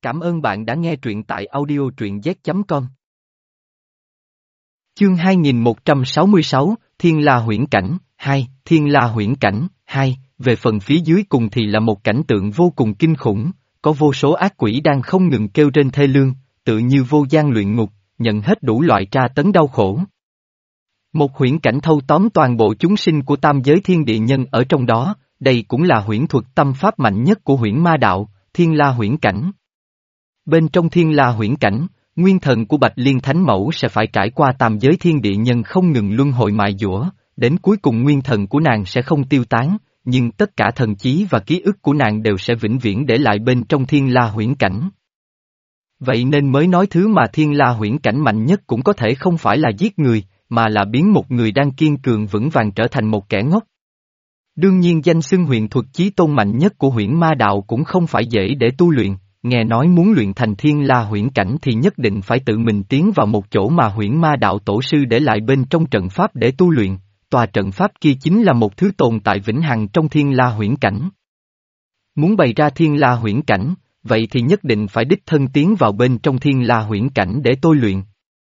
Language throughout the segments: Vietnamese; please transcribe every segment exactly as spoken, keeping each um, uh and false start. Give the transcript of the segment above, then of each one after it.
Cảm ơn bạn đã nghe truyện tại audio truyện z chấm com. Chương hai nghìn một trăm sáu mươi sáu, Thiên La Huyễn Cảnh, hai, Thiên La Huyễn Cảnh, hai, về phần phía dưới cùng thì là một cảnh tượng vô cùng kinh khủng, có vô số ác quỷ đang không ngừng kêu rên thê lương, tự như vô gian luyện ngục, nhận hết đủ loại tra tấn đau khổ. Một huyễn cảnh thâu tóm toàn bộ chúng sinh của tam giới thiên địa nhân ở trong đó, đây cũng là huyễn thuật tâm pháp mạnh nhất của huyễn ma đạo, Thiên La Huyễn Cảnh. Bên trong Thiên La Huyễn Cảnh, nguyên thần của Bạch Liên Thánh Mẫu sẽ phải trải qua tam giới thiên địa nhân không ngừng luân hồi mài dũa, đến cuối cùng nguyên thần của nàng sẽ không tiêu tán, nhưng tất cả thần trí và ký ức của nàng đều sẽ vĩnh viễn để lại bên trong Thiên La Huyễn Cảnh. Vậy nên mới nói thứ mà Thiên La Huyễn Cảnh mạnh nhất cũng có thể không phải là giết người, mà là biến một người đang kiên cường vững vàng trở thành một kẻ ngốc. Đương nhiên danh xưng huyền thuật chí tôn mạnh nhất của huyễn ma đạo cũng không phải dễ để tu luyện. Nghe nói muốn luyện thành Thiên La Huyễn Cảnh thì nhất định phải tự mình tiến vào một chỗ mà huyễn ma đạo tổ sư để lại bên trong trận pháp để tu luyện, tòa trận pháp kia chính là một thứ tồn tại vĩnh hằng trong Thiên La Huyễn Cảnh. Muốn bày ra Thiên La Huyễn Cảnh, vậy thì nhất định phải đích thân tiến vào bên trong Thiên La Huyễn Cảnh để tôi luyện.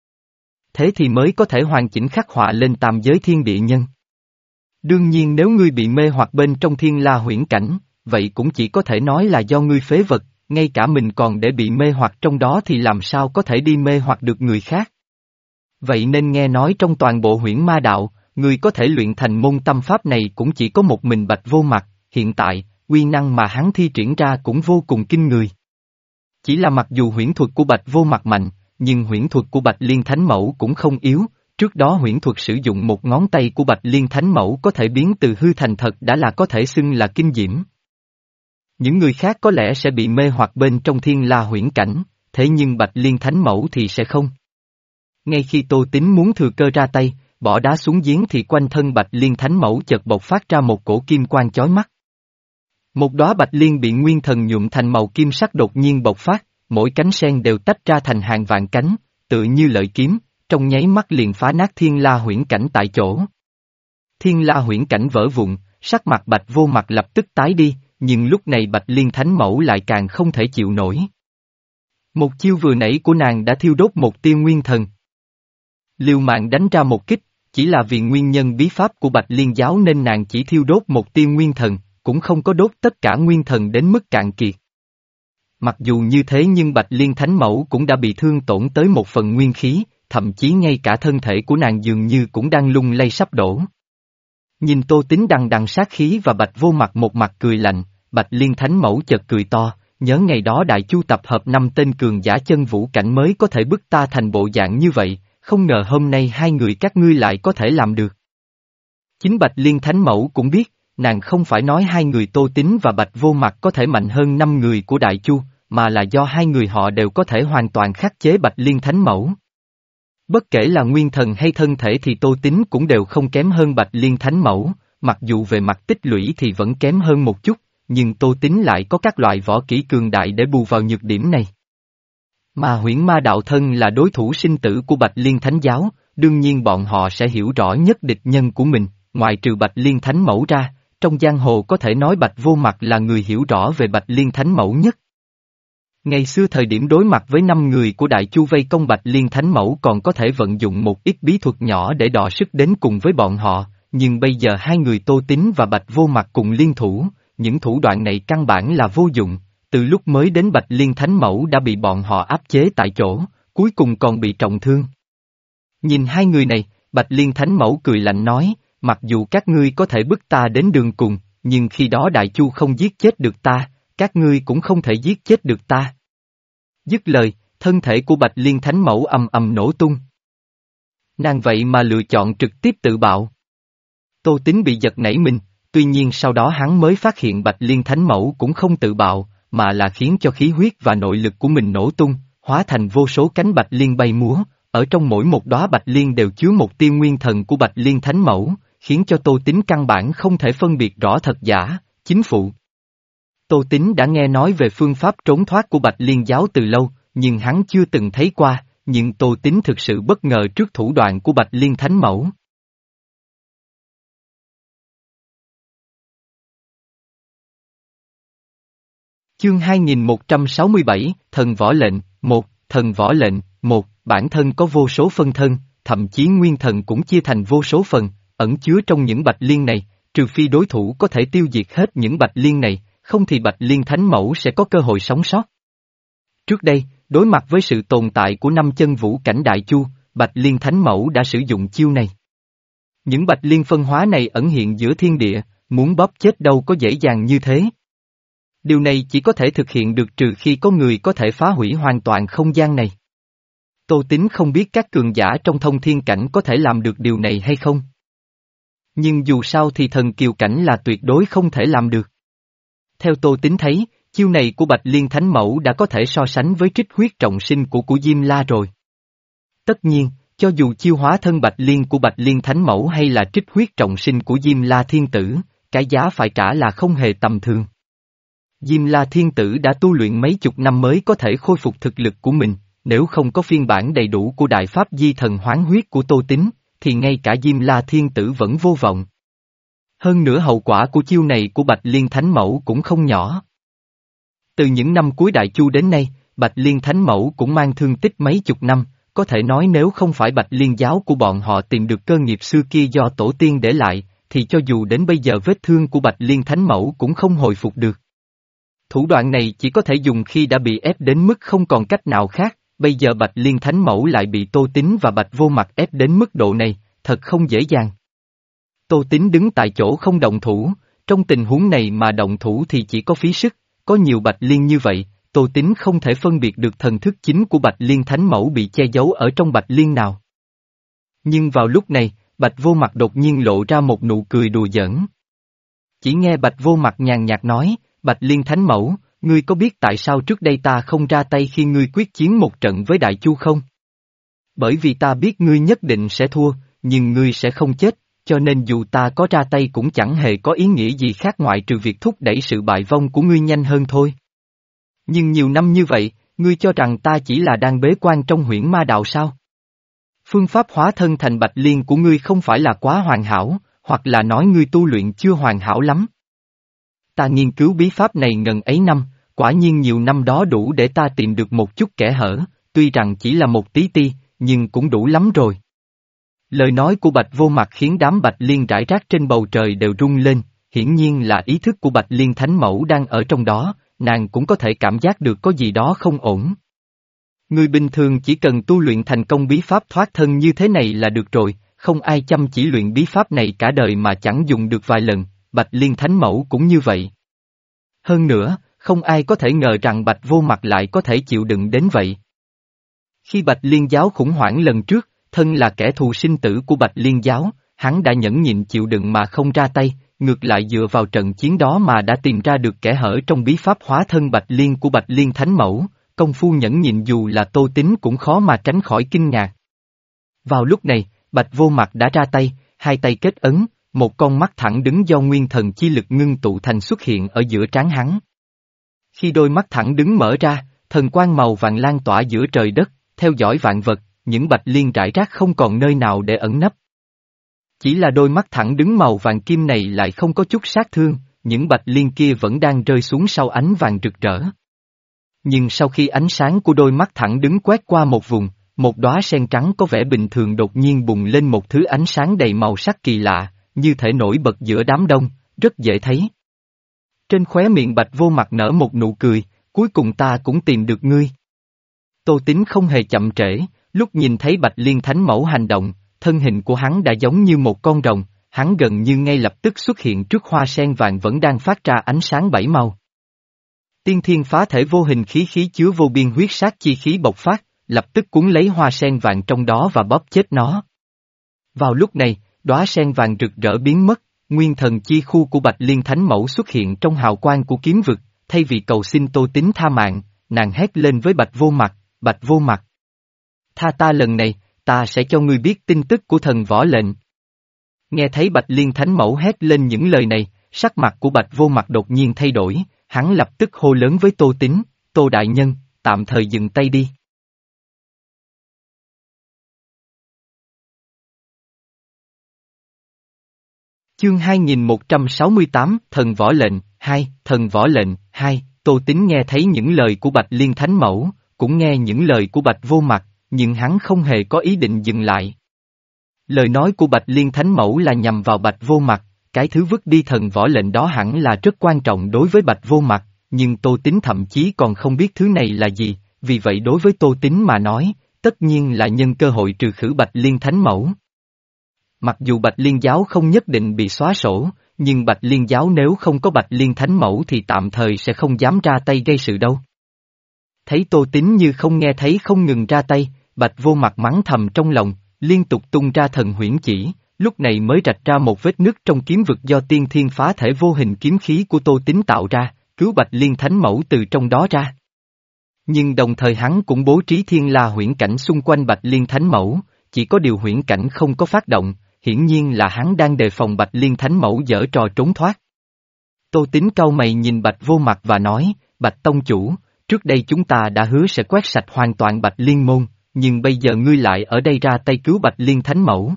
Thế thì mới có thể hoàn chỉnh khắc họa lên tam giới thiên địa nhân. Đương nhiên nếu ngươi bị mê hoặc bên trong Thiên La Huyễn Cảnh, vậy cũng chỉ có thể nói là do ngươi phế vật. Ngay cả mình còn để bị mê hoặc trong đó thì làm sao có thể đi mê hoặc được người khác. Vậy nên nghe nói trong toàn bộ huyễn ma đạo, người có thể luyện thành môn tâm pháp này cũng chỉ có một mình Bạch Vô Mặt, hiện tại, uy năng mà hắn thi triển ra cũng vô cùng kinh người. Chỉ là mặc dù huyễn thuật của Bạch Vô Mặt mạnh, nhưng huyễn thuật của Bạch Liên Thánh Mẫu cũng không yếu, trước đó huyễn thuật sử dụng một ngón tay của Bạch Liên Thánh Mẫu có thể biến từ hư thành thật đã là có thể xưng là kinh diễm. Những người khác có lẽ sẽ bị mê hoặc bên trong Thiên La Huyễn Cảnh, thế nhưng Bạch Liên Thánh Mẫu thì sẽ không. Ngay khi Tô Tín muốn thừa cơ ra tay, bỏ đá xuống giếng thì quanh thân Bạch Liên Thánh Mẫu chợt bộc phát ra một cổ kim quang chói mắt. Một đóa Bạch Liên bị nguyên thần nhuộm thành màu kim sắc đột nhiên bộc phát, mỗi cánh sen đều tách ra thành hàng vạn cánh, tự như lợi kiếm, trong nháy mắt liền phá nát Thiên La Huyễn Cảnh tại chỗ. Thiên La Huyễn Cảnh vỡ vụn, sắc mặt Bạch Vô Mặt lập tức tái đi. Nhưng lúc này Bạch Liên Thánh Mẫu lại càng không thể chịu nổi. Một chiêu vừa nãy của nàng đã thiêu đốt một tia nguyên thần. Liều mạng đánh ra một kích, chỉ là vì nguyên nhân bí pháp của Bạch Liên giáo nên nàng chỉ thiêu đốt một tia nguyên thần, cũng không có đốt tất cả nguyên thần đến mức cạn kiệt. Mặc dù như thế nhưng Bạch Liên Thánh Mẫu cũng đã bị thương tổn tới một phần nguyên khí, thậm chí ngay cả thân thể của nàng dường như cũng đang lung lay sắp đổ. Nhìn Tô Tín đằng đằng sát khí và Bạch Vô Mặt một mặt cười lạnh. Bạch Liên Thánh Mẫu chợt cười to, nhớ ngày đó Đại Chu tập hợp năm tên cường giả chân vũ cảnh mới có thể bức ta thành bộ dạng như vậy, không ngờ hôm nay hai người các ngươi lại có thể làm được. Chính Bạch Liên Thánh Mẫu cũng biết, nàng không phải nói hai người Tô Tín và Bạch Vô Mặt có thể mạnh hơn năm người của Đại Chu, mà là do hai người họ đều có thể hoàn toàn khắc chế Bạch Liên Thánh Mẫu. Bất kể là nguyên thần hay thân thể thì Tô Tín cũng đều không kém hơn Bạch Liên Thánh Mẫu, mặc dù về mặt tích lũy thì vẫn kém hơn một chút. Nhưng Tô Tín lại có các loại võ kỹ cường đại để bù vào nhược điểm này. Mà huyễn ma đạo thân là đối thủ sinh tử của Bạch Liên Thánh giáo, đương nhiên bọn họ sẽ hiểu rõ nhất địch nhân của mình, ngoại trừ Bạch Liên Thánh Mẫu ra, trong giang hồ có thể nói Bạch Vô Mặt là người hiểu rõ về Bạch Liên Thánh Mẫu nhất. Ngày xưa thời điểm đối mặt với năm người của Đại Chu vây công Bạch Liên Thánh Mẫu còn có thể vận dụng một ít bí thuật nhỏ để đọ sức đến cùng với bọn họ, nhưng bây giờ hai người Tô Tín và Bạch Vô Mặt cùng liên thủ. Những thủ đoạn này căn bản là vô dụng, từ lúc mới đến Bạch Liên Thánh Mẫu đã bị bọn họ áp chế tại chỗ, cuối cùng còn bị trọng thương. Nhìn hai người này, Bạch Liên Thánh Mẫu cười lạnh nói, mặc dù các ngươi có thể bức ta đến đường cùng, nhưng khi đó Đại Chu không giết chết được ta, các ngươi cũng không thể giết chết được ta. Dứt lời, thân thể của Bạch Liên Thánh Mẫu ầm ầm nổ tung. Nàng vậy mà lựa chọn trực tiếp tự bạo. Tô Tín bị giật nảy mình. Tuy nhiên sau đó hắn mới phát hiện Bạch Liên Thánh Mẫu cũng không tự bạo, mà là khiến cho khí huyết và nội lực của mình nổ tung, hóa thành vô số cánh Bạch Liên bay múa, ở trong mỗi một đóa Bạch Liên đều chứa một tia nguyên thần của Bạch Liên Thánh Mẫu, khiến cho Tô Tín căn bản không thể phân biệt rõ thật giả, chính phụ. Tô Tín đã nghe nói về phương pháp trốn thoát của Bạch Liên giáo từ lâu, nhưng hắn chưa từng thấy qua, nhưng Tô Tín thực sự bất ngờ trước thủ đoạn của Bạch Liên Thánh Mẫu. Chương hai nghìn một trăm sáu mươi bảy, Thần Võ Lệnh, một, Thần Võ Lệnh, một, bản thân có vô số phân thân, thậm chí nguyên thần cũng chia thành vô số phần, ẩn chứa trong những bạch liên này, trừ phi đối thủ có thể tiêu diệt hết những bạch liên này, không thì bạch liên thánh mẫu sẽ có cơ hội sống sót. Trước đây, đối mặt với sự tồn tại của năm chân vũ cảnh đại chu, bạch liên thánh mẫu đã sử dụng chiêu này. Những bạch liên phân hóa này ẩn hiện giữa thiên địa, muốn bóp chết đâu có dễ dàng như thế. Điều này chỉ có thể thực hiện được trừ khi có người có thể phá hủy hoàn toàn không gian này. Tô Tín không biết các cường giả trong thông thiên cảnh có thể làm được điều này hay không. Nhưng dù sao thì thần kiều cảnh là tuyệt đối không thể làm được. Theo Tô Tín thấy, chiêu này của Bạch Liên Thánh Mẫu đã có thể so sánh với trích huyết trọng sinh của của Diêm La rồi. Tất nhiên, cho dù chiêu hóa thân Bạch Liên của Bạch Liên Thánh Mẫu hay là trích huyết trọng sinh của Diêm La Thiên Tử, cái giá phải trả là không hề tầm thường. Diêm La Thiên Tử đã tu luyện mấy chục năm mới có thể khôi phục thực lực của mình, nếu không có phiên bản đầy đủ của Đại Pháp Di Thần Hoán Huyết của Tô Tín, thì ngay cả Diêm La Thiên Tử vẫn vô vọng. Hơn nữa hậu quả của chiêu này của Bạch Liên Thánh Mẫu cũng không nhỏ. Từ những năm cuối Đại Chu đến nay, Bạch Liên Thánh Mẫu cũng mang thương tích mấy chục năm, có thể nói nếu không phải Bạch Liên giáo của bọn họ tìm được cơ nghiệp xưa kia do tổ tiên để lại, thì cho dù đến bây giờ vết thương của Bạch Liên Thánh Mẫu cũng không hồi phục được. Thủ đoạn này chỉ có thể dùng khi đã bị ép đến mức không còn cách nào khác, bây giờ Bạch Liên Thánh Mẫu lại bị Tô Tín và Bạch Vô Mặt ép đến mức độ này, thật không dễ dàng. Tô Tín đứng tại chỗ không động thủ, trong tình huống này mà động thủ thì chỉ có phí sức, có nhiều Bạch Liên như vậy, Tô Tín không thể phân biệt được thần thức chính của Bạch Liên Thánh Mẫu bị che giấu ở trong Bạch Liên nào. Nhưng vào lúc này, Bạch Vô Mặt đột nhiên lộ ra một nụ cười đùa giỡn. Chỉ nghe Bạch Vô Mặt nhàn nhạt nói, Bạch Liên Thánh Mẫu, ngươi có biết tại sao trước đây ta không ra tay khi ngươi quyết chiến một trận với Đại Chu không? Bởi vì ta biết ngươi nhất định sẽ thua, nhưng ngươi sẽ không chết, cho nên dù ta có ra tay cũng chẳng hề có ý nghĩa gì khác ngoại trừ việc thúc đẩy sự bại vong của ngươi nhanh hơn thôi. Nhưng nhiều năm như vậy, ngươi cho rằng ta chỉ là đang bế quan trong huyễn ma đạo sao? Phương pháp hóa thân thành Bạch Liên của ngươi không phải là quá hoàn hảo, hoặc là nói ngươi tu luyện chưa hoàn hảo lắm. Ta nghiên cứu bí pháp này ngần ấy năm, quả nhiên nhiều năm đó đủ để ta tìm được một chút kẽ hở, tuy rằng chỉ là một tí ti, nhưng cũng đủ lắm rồi. Lời nói của Bạch Vô Mặt khiến đám Bạch Liên rải rác trên bầu trời đều rung lên, hiển nhiên là ý thức của Bạch Liên Thánh Mẫu đang ở trong đó, nàng cũng có thể cảm giác được có gì đó không ổn. Người bình thường chỉ cần tu luyện thành công bí pháp thoát thân như thế này là được rồi, không ai chăm chỉ luyện bí pháp này cả đời mà chẳng dùng được vài lần, Bạch Liên Thánh Mẫu cũng như vậy. Hơn nữa, không ai có thể ngờ rằng Bạch Vô Mặt lại có thể chịu đựng đến vậy. Khi Bạch Liên giáo khủng hoảng lần trước, thân là kẻ thù sinh tử của Bạch Liên giáo, hắn đã nhẫn nhịn chịu đựng mà không ra tay, ngược lại dựa vào trận chiến đó mà đã tìm ra được kẽ hở trong bí pháp hóa thân Bạch Liên của Bạch Liên Thánh Mẫu, công phu nhẫn nhịn dù là Tô Tín cũng khó mà tránh khỏi kinh ngạc. Vào lúc này, Bạch Vô Mặt đã ra tay, hai tay kết ấn, một con mắt thẳng đứng do nguyên thần chi lực ngưng tụ thành xuất hiện ở giữa trán hắn. Khi đôi mắt thẳng đứng mở ra, thần quang màu vàng lan tỏa giữa trời đất, theo dõi vạn vật, những Bạch Liên rải rác không còn nơi nào để ẩn nấp. Chỉ là đôi mắt thẳng đứng màu vàng kim này lại không có chút sát thương, những Bạch Liên kia vẫn đang rơi xuống sau ánh vàng rực rỡ. Nhưng sau khi ánh sáng của đôi mắt thẳng đứng quét qua một vùng, một đóa sen trắng có vẻ bình thường đột nhiên bùng lên một thứ ánh sáng đầy màu sắc kỳ lạ, như thể nổi bật giữa đám đông, rất dễ thấy. Trên khóe miệng Bạch Vô Mặt nở một nụ cười, cuối cùng ta cũng tìm được ngươi. Tô Tín không hề chậm trễ, lúc nhìn thấy Bạch Liên Thánh Mẫu hành động, thân hình của hắn đã giống như một con rồng, hắn gần như ngay lập tức xuất hiện trước hoa sen vàng vẫn đang phát ra ánh sáng bảy màu. Tiên thiên phá thể vô hình khí khí chứa vô biên huyết sát chi khí bộc phát, lập tức cuốn lấy hoa sen vàng trong đó và bóp chết nó. Vào lúc này, đóa sen vàng rực rỡ biến mất, nguyên thần chi khu của Bạch Liên Thánh Mẫu xuất hiện trong hào quang của kiếm vực, thay vì cầu xin Tô Tín tha mạng, nàng hét lên với Bạch Vô Mặt, Bạch Vô Mặt. Tha ta lần này, ta sẽ cho ngươi biết tin tức của thần võ lệnh. Nghe thấy Bạch Liên Thánh Mẫu hét lên những lời này, sắc mặt của Bạch Vô Mặt đột nhiên thay đổi, hắn lập tức hô lớn với Tô Tín, Tô Đại Nhân, tạm thời dừng tay đi. Chương hai nghìn một trăm sáu mươi tám, Thần Võ Lệnh, hai, Thần Võ Lệnh, hai, Tô Tín nghe thấy những lời của Bạch Liên Thánh Mẫu, cũng nghe những lời của Bạch Vô Mặt, nhưng hắn không hề có ý định dừng lại. Lời nói của Bạch Liên Thánh Mẫu là nhằm vào Bạch Vô Mặt, cái thứ vứt đi thần võ lệnh đó hẳn là rất quan trọng đối với Bạch Vô Mặt, nhưng Tô Tín thậm chí còn không biết thứ này là gì, vì vậy đối với Tô Tín mà nói, tất nhiên là nhân cơ hội trừ khử Bạch Liên Thánh Mẫu. Mặc dù Bạch Liên Giáo không nhất định bị xóa sổ, nhưng Bạch Liên Giáo nếu không có Bạch Liên Thánh Mẫu thì tạm thời sẽ không dám ra tay gây sự đâu. Thấy Tô Tín như không nghe thấy không ngừng ra tay, Bạch Vô Mặt mắng thầm trong lòng, liên tục tung ra thần huyễn chỉ, lúc này mới rạch ra một vết nứt trong kiếm vực do tiên thiên phá thể vô hình kiếm khí của Tô Tín tạo ra, cứu Bạch Liên Thánh Mẫu từ trong đó ra. Nhưng đồng thời hắn cũng bố trí thiên la huyễn cảnh xung quanh Bạch Liên Thánh Mẫu, chỉ có điều huyễn cảnh không có phát động, hiển nhiên là hắn đang đề phòng Bạch Liên Thánh Mẫu giở trò trốn thoát. Tô Tín cau mày nhìn Bạch Vô Mặt và nói, Bạch Tông Chủ, trước đây chúng ta đã hứa sẽ quét sạch hoàn toàn Bạch Liên Môn, nhưng bây giờ ngươi lại ở đây ra tay cứu Bạch Liên Thánh Mẫu.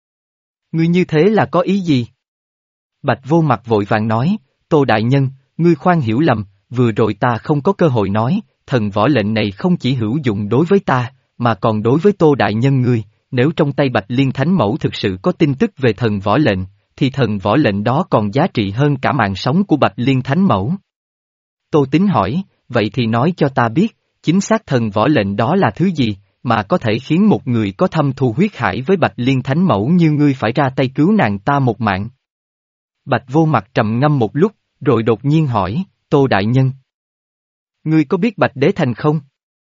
Ngươi như thế là có ý gì? Bạch Vô Mặt vội vàng nói, Tô Đại Nhân, ngươi khoan hiểu lầm, vừa rồi ta không có cơ hội nói, thần võ lệnh này không chỉ hữu dụng đối với ta, mà còn đối với Tô Đại Nhân ngươi, nếu trong tay Bạch Liên Thánh Mẫu thực sự có tin tức về thần võ lệnh, thì thần võ lệnh đó còn giá trị hơn cả mạng sống của Bạch Liên Thánh Mẫu. Tô Tín hỏi, vậy thì nói cho ta biết, chính xác thần võ lệnh đó là thứ gì, mà có thể khiến một người có thâm thù huyết hải với Bạch Liên Thánh Mẫu như ngươi phải ra tay cứu nàng ta một mạng. Bạch Vô Mặt trầm ngâm một lúc, rồi đột nhiên hỏi, Tô Đại Nhân. Ngươi có biết Bạch Đế Thành không?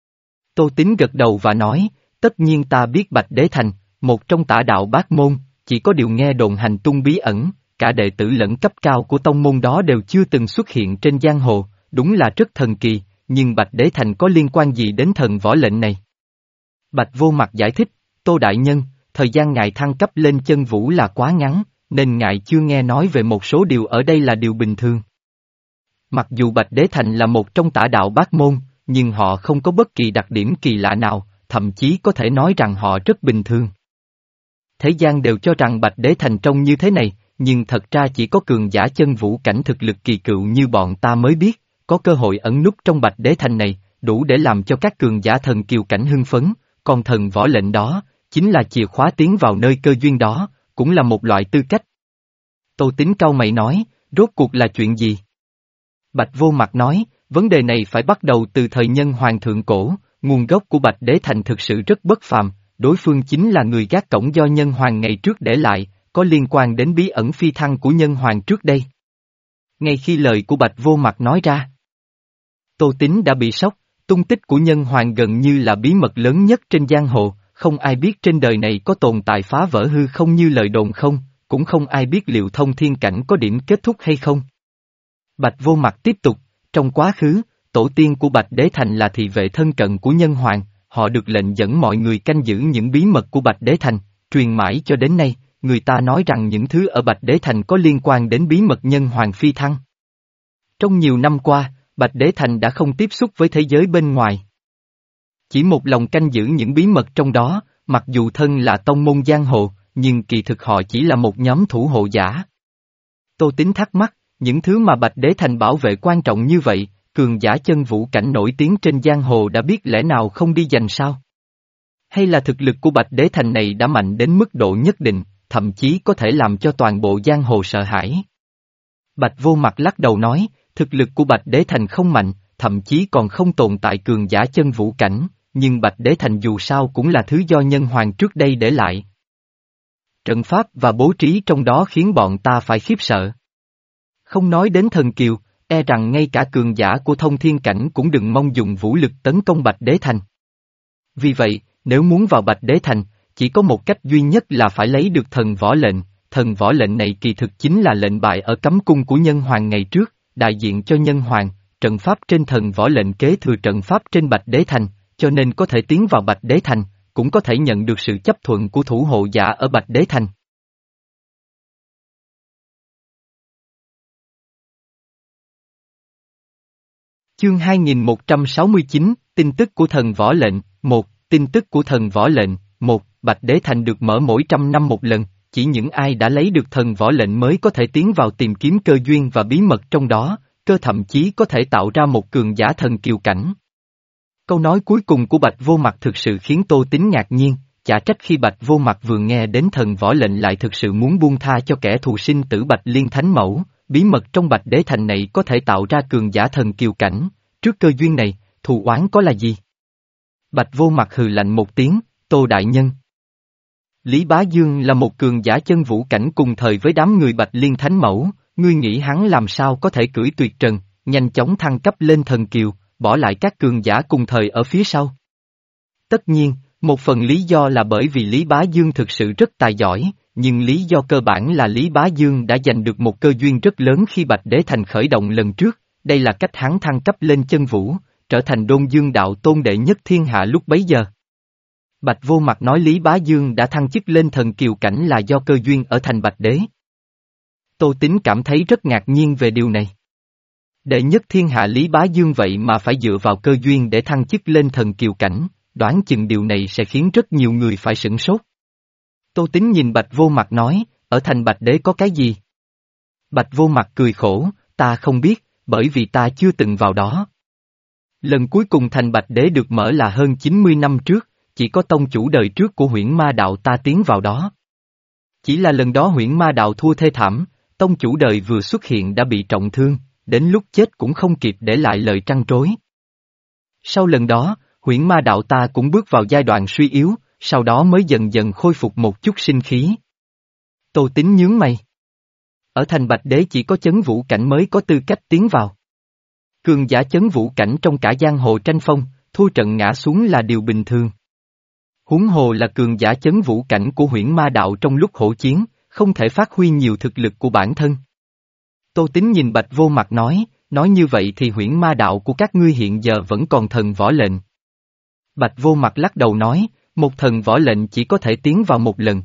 Tô Tín gật đầu và nói, tất nhiên ta biết Bạch Đế Thành, một trong tả đạo bát môn, chỉ có điều nghe đồn hành tung bí ẩn, cả đệ tử lẫn cấp cao của tông môn đó đều chưa từng xuất hiện trên giang hồ, đúng là rất thần kỳ, nhưng Bạch Đế Thành có liên quan gì đến thần võ lệnh này? Bạch Vô Mặt giải thích, Tô Đại Nhân, thời gian ngài thăng cấp lên chân vũ là quá ngắn, nên ngài chưa nghe nói về một số điều ở đây là điều bình thường. Mặc dù Bạch Đế Thành là một trong tả đạo bát môn, nhưng họ không có bất kỳ đặc điểm kỳ lạ nào, thậm chí có thể nói rằng họ rất bình thường. Thế gian đều cho rằng Bạch Đế Thành trông như thế này, nhưng thật ra chỉ có cường giả chân vũ cảnh thực lực kỳ cựu như bọn ta mới biết, có cơ hội ẩn núp trong Bạch Đế Thành này, đủ để làm cho các cường giả thần kiều cảnh hưng phấn, còn thần võ lệnh đó, chính là chìa khóa tiến vào nơi cơ duyên đó, cũng là một loại tư cách. Tô Tín cau mày nói, rốt cuộc là chuyện gì? Bạch Vô Mặt nói, vấn đề này phải bắt đầu từ thời nhân hoàng thượng cổ, nguồn gốc của Bạch Đế Thành thực sự rất bất phàm, đối phương chính là người gác cổng do nhân hoàng ngày trước để lại, có liên quan đến bí ẩn phi thăng của nhân hoàng trước đây. Ngay khi lời của Bạch Vô Mặt nói ra, Tô Tín đã bị sốc, tung tích của nhân hoàng gần như là bí mật lớn nhất trên giang hồ, không ai biết trên đời này có tồn tại phá vỡ hư không như lời đồn không, cũng không ai biết liệu thông thiên cảnh có điểm kết thúc hay không. Bạch Vô Mặt tiếp tục, trong quá khứ, tổ tiên của Bạch Đế Thành là thị vệ thân cận của nhân hoàng, họ được lệnh dẫn mọi người canh giữ những bí mật của Bạch Đế Thành, truyền mãi cho đến nay, người ta nói rằng những thứ ở Bạch Đế Thành có liên quan đến bí mật nhân hoàng phi thăng. Trong nhiều năm qua, Bạch Đế Thành đã không tiếp xúc với thế giới bên ngoài. Chỉ một lòng canh giữ những bí mật trong đó, mặc dù thân là tông môn giang hồ, nhưng kỳ thực họ chỉ là một nhóm thủ hộ giả. Tô Tín thắc mắc, những thứ mà Bạch Đế Thành bảo vệ quan trọng như vậy, cường giả chân vũ cảnh nổi tiếng trên giang hồ đã biết lẽ nào không đi giành sao? Hay là thực lực của Bạch Đế Thành này đã mạnh đến mức độ nhất định, thậm chí có thể làm cho toàn bộ giang hồ sợ hãi? Bạch Vô Mặt lắc đầu nói, thực lực của Bạch Đế Thành không mạnh, thậm chí còn không tồn tại cường giả chân vũ cảnh, nhưng Bạch Đế Thành dù sao cũng là thứ do nhân hoàng trước đây để lại. Trận pháp và bố trí trong đó khiến bọn ta phải khiếp sợ. Không nói đến thần kiều, e rằng ngay cả cường giả của thông thiên cảnh cũng đừng mong dùng vũ lực tấn công Bạch Đế Thành. Vì vậy, nếu muốn vào Bạch Đế Thành, chỉ có một cách duy nhất là phải lấy được thần võ lệnh, thần võ lệnh này kỳ thực chính là lệnh bài ở cấm cung của nhân hoàng ngày trước, đại diện cho nhân hoàng, trận pháp trên thần võ lệnh kế thừa trận pháp trên Bạch Đế Thành, cho nên có thể tiến vào Bạch Đế Thành, cũng có thể nhận được sự chấp thuận của thủ hộ giả ở Bạch Đế Thành. Chương hai nghìn một trăm sáu mươi chín, tin tức của thần võ lệnh, một, tin tức của thần võ lệnh, một, Bạch Đế Thành được mở mỗi trăm năm một lần, chỉ những ai đã lấy được thần võ lệnh mới có thể tiến vào tìm kiếm cơ duyên và bí mật trong đó, cơ thậm chí có thể tạo ra một cường giả thần kiều cảnh. Câu nói cuối cùng của Bạch Vô Mặt thực sự khiến Tô Tín ngạc nhiên, chả trách khi Bạch Vô Mặt vừa nghe đến thần võ lệnh lại thực sự muốn buông tha cho kẻ thù sinh tử Bạch Liên Thánh Mẫu, bí mật trong Bạch Đế Thành này có thể tạo ra cường giả thần kiều cảnh, trước cơ duyên này, thù oán có là gì? Bạch Vô Mặt hừ lạnh một tiếng, Tô Đại Nhân. Lý Bá Dương là một cường giả chân vũ cảnh cùng thời với đám người Bạch Liên Thánh Mẫu, ngươi nghĩ hắn làm sao có thể cưỡi tuyệt trần, nhanh chóng thăng cấp lên thần kiều, bỏ lại các cường giả cùng thời ở phía sau. Tất nhiên, một phần lý do là bởi vì Lý Bá Dương thực sự rất tài giỏi, nhưng lý do cơ bản là Lý Bá Dương đã giành được một cơ duyên rất lớn khi Bạch Đế Thành khởi động lần trước, đây là cách hắn thăng cấp lên chân vũ, trở thành Đôn Dương đạo tôn đệ nhất thiên hạ lúc bấy giờ. Bạch Vô Mặt nói Lý Bá Dương đã thăng chức lên thần kiều cảnh là do cơ duyên ở thành Bạch Đế. Tô Tín cảm thấy rất ngạc nhiên về điều này. Đệ nhất thiên hạ Lý Bá Dương vậy mà phải dựa vào cơ duyên để thăng chức lên thần kiều cảnh, đoán chừng điều này sẽ khiến rất nhiều người phải sửng sốt. Tô Tín nhìn Bạch Vô Mặt nói, ở thành Bạch Đế có cái gì? Bạch Vô Mặt cười khổ, ta không biết, bởi vì ta chưa từng vào đó. Lần cuối cùng thành Bạch Đế được mở là hơn chín mươi năm trước, chỉ có tông chủ đời trước của Huyễn Ma Đạo ta tiến vào đó. Chỉ là lần đó Huyễn Ma Đạo thua thê thảm, tông chủ đời vừa xuất hiện đã bị trọng thương, đến lúc chết cũng không kịp để lại lời trăn trối. Sau lần đó, Huyễn Ma Đạo ta cũng bước vào giai đoạn suy yếu, sau đó mới dần dần khôi phục một chút sinh khí. Tô Tín nhướng mày. Ở thành Bạch Đế chỉ có chấn vũ cảnh mới có tư cách tiến vào. Cường giả chấn vũ cảnh trong cả giang hồ tranh phong, thua trận ngã xuống là điều bình thường. Huống hồ là cường giả chấn vũ cảnh của Huyễn Ma Đạo trong lúc hỗn chiến, không thể phát huy nhiều thực lực của bản thân. Tô Tín nhìn Bạch Vô Mặt nói, nói như vậy thì Huyễn Ma Đạo của các ngươi hiện giờ vẫn còn thần võ lệnh. Bạch Vô Mặt lắc đầu nói, một thần võ lệnh chỉ có thể tiến vào một lần.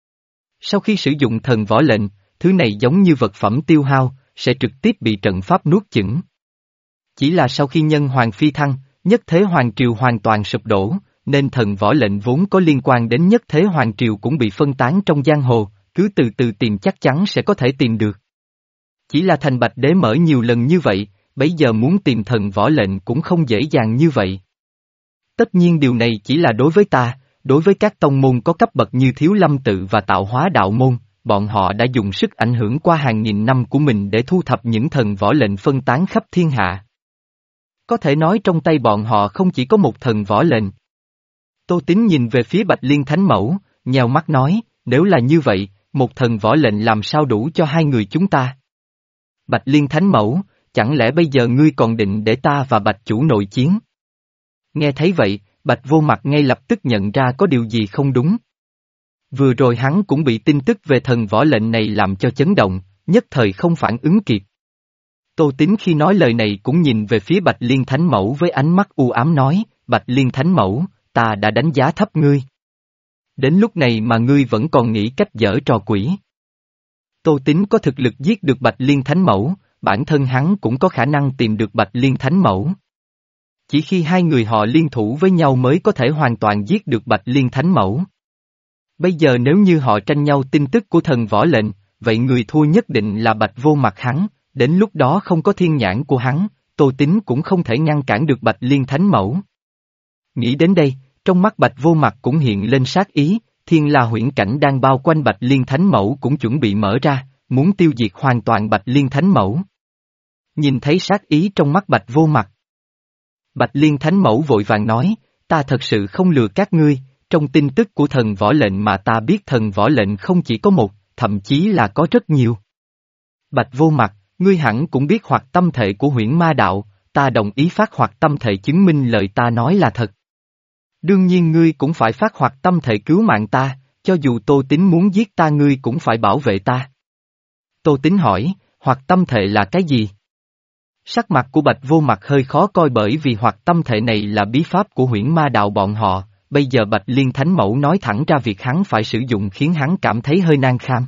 Sau khi sử dụng thần võ lệnh, thứ này giống như vật phẩm tiêu hao, sẽ trực tiếp bị trận pháp nuốt chửng. Chỉ là sau khi nhân hoàng phi thăng, nhất thế hoàng triều hoàn toàn sụp đổ, nên thần võ lệnh vốn có liên quan đến nhất thế hoàng triều cũng bị phân tán trong giang hồ, cứ từ từ tìm chắc chắn sẽ có thể tìm được. Chỉ là thành Bạch Đế mở nhiều lần như vậy, bây giờ muốn tìm thần võ lệnh cũng không dễ dàng như vậy. Tất nhiên điều này chỉ là đối với ta, đối với các tông môn có cấp bậc như Thiếu Lâm Tự và Tạo Hóa Đạo Môn, bọn họ đã dùng sức ảnh hưởng qua hàng nghìn năm của mình để thu thập những thần võ lệnh phân tán khắp thiên hạ. Có thể nói trong tay bọn họ không chỉ có một thần võ lệnh. Tô Tín nhìn về phía Bạch Liên Thánh Mẫu, nheo mắt nói, nếu là như vậy, một thần võ lệnh làm sao đủ cho hai người chúng ta? Bạch Liên Thánh Mẫu, chẳng lẽ bây giờ ngươi còn định để ta và Bạch Chủ nội chiến? Nghe thấy vậy, Bạch Vô Mặt ngay lập tức nhận ra có điều gì không đúng. Vừa rồi hắn cũng bị tin tức về thần võ lệnh này làm cho chấn động, nhất thời không phản ứng kịp. Tô Tín khi nói lời này cũng nhìn về phía Bạch Liên Thánh Mẫu với ánh mắt u ám nói, Bạch Liên Thánh Mẫu, ta đã đánh giá thấp ngươi. Đến lúc này mà ngươi vẫn còn nghĩ cách giở trò quỷ. Tô Tín có thực lực giết được Bạch Liên Thánh Mẫu, bản thân hắn cũng có khả năng tìm được Bạch Liên Thánh Mẫu. Chỉ khi hai người họ liên thủ với nhau mới có thể hoàn toàn giết được Bạch Liên Thánh Mẫu. Bây giờ nếu như họ tranh nhau tin tức của thần võ lệnh, vậy người thua nhất định là Bạch Vô Mặt hắn, đến lúc đó không có thiên nhãn của hắn, Tô Tín cũng không thể ngăn cản được Bạch Liên Thánh Mẫu. Nghĩ đến đây, trong mắt Bạch Vô Mặt cũng hiện lên sát ý, thiên la huyễn cảnh đang bao quanh Bạch Liên Thánh Mẫu cũng chuẩn bị mở ra, muốn tiêu diệt hoàn toàn Bạch Liên Thánh Mẫu. Nhìn thấy sát ý trong mắt Bạch Vô Mặt, Bạch Liên Thánh Mẫu vội vàng nói, ta thật sự không lừa các ngươi, trong tin tức của thần võ lệnh mà ta biết thần võ lệnh không chỉ có một, thậm chí là có rất nhiều. Bạch Vô Mặt, ngươi hẳn cũng biết hoặc tâm thể của Huyễn Ma Đạo, ta đồng ý phát hoặc tâm thể chứng minh lời ta nói là thật. Đương nhiên ngươi cũng phải phát hoặc tâm thể cứu mạng ta, cho dù Tô Tín muốn giết ta ngươi cũng phải bảo vệ ta. Tô Tín hỏi, hoặc tâm thể là cái gì? Sắc mặt của Bạch Vô Mặt hơi khó coi bởi vì hoặc tâm thể này là bí pháp của Huyễn Ma Đạo bọn họ, bây giờ Bạch Liên Thánh Mẫu nói thẳng ra việc hắn phải sử dụng khiến hắn cảm thấy hơi nan kham.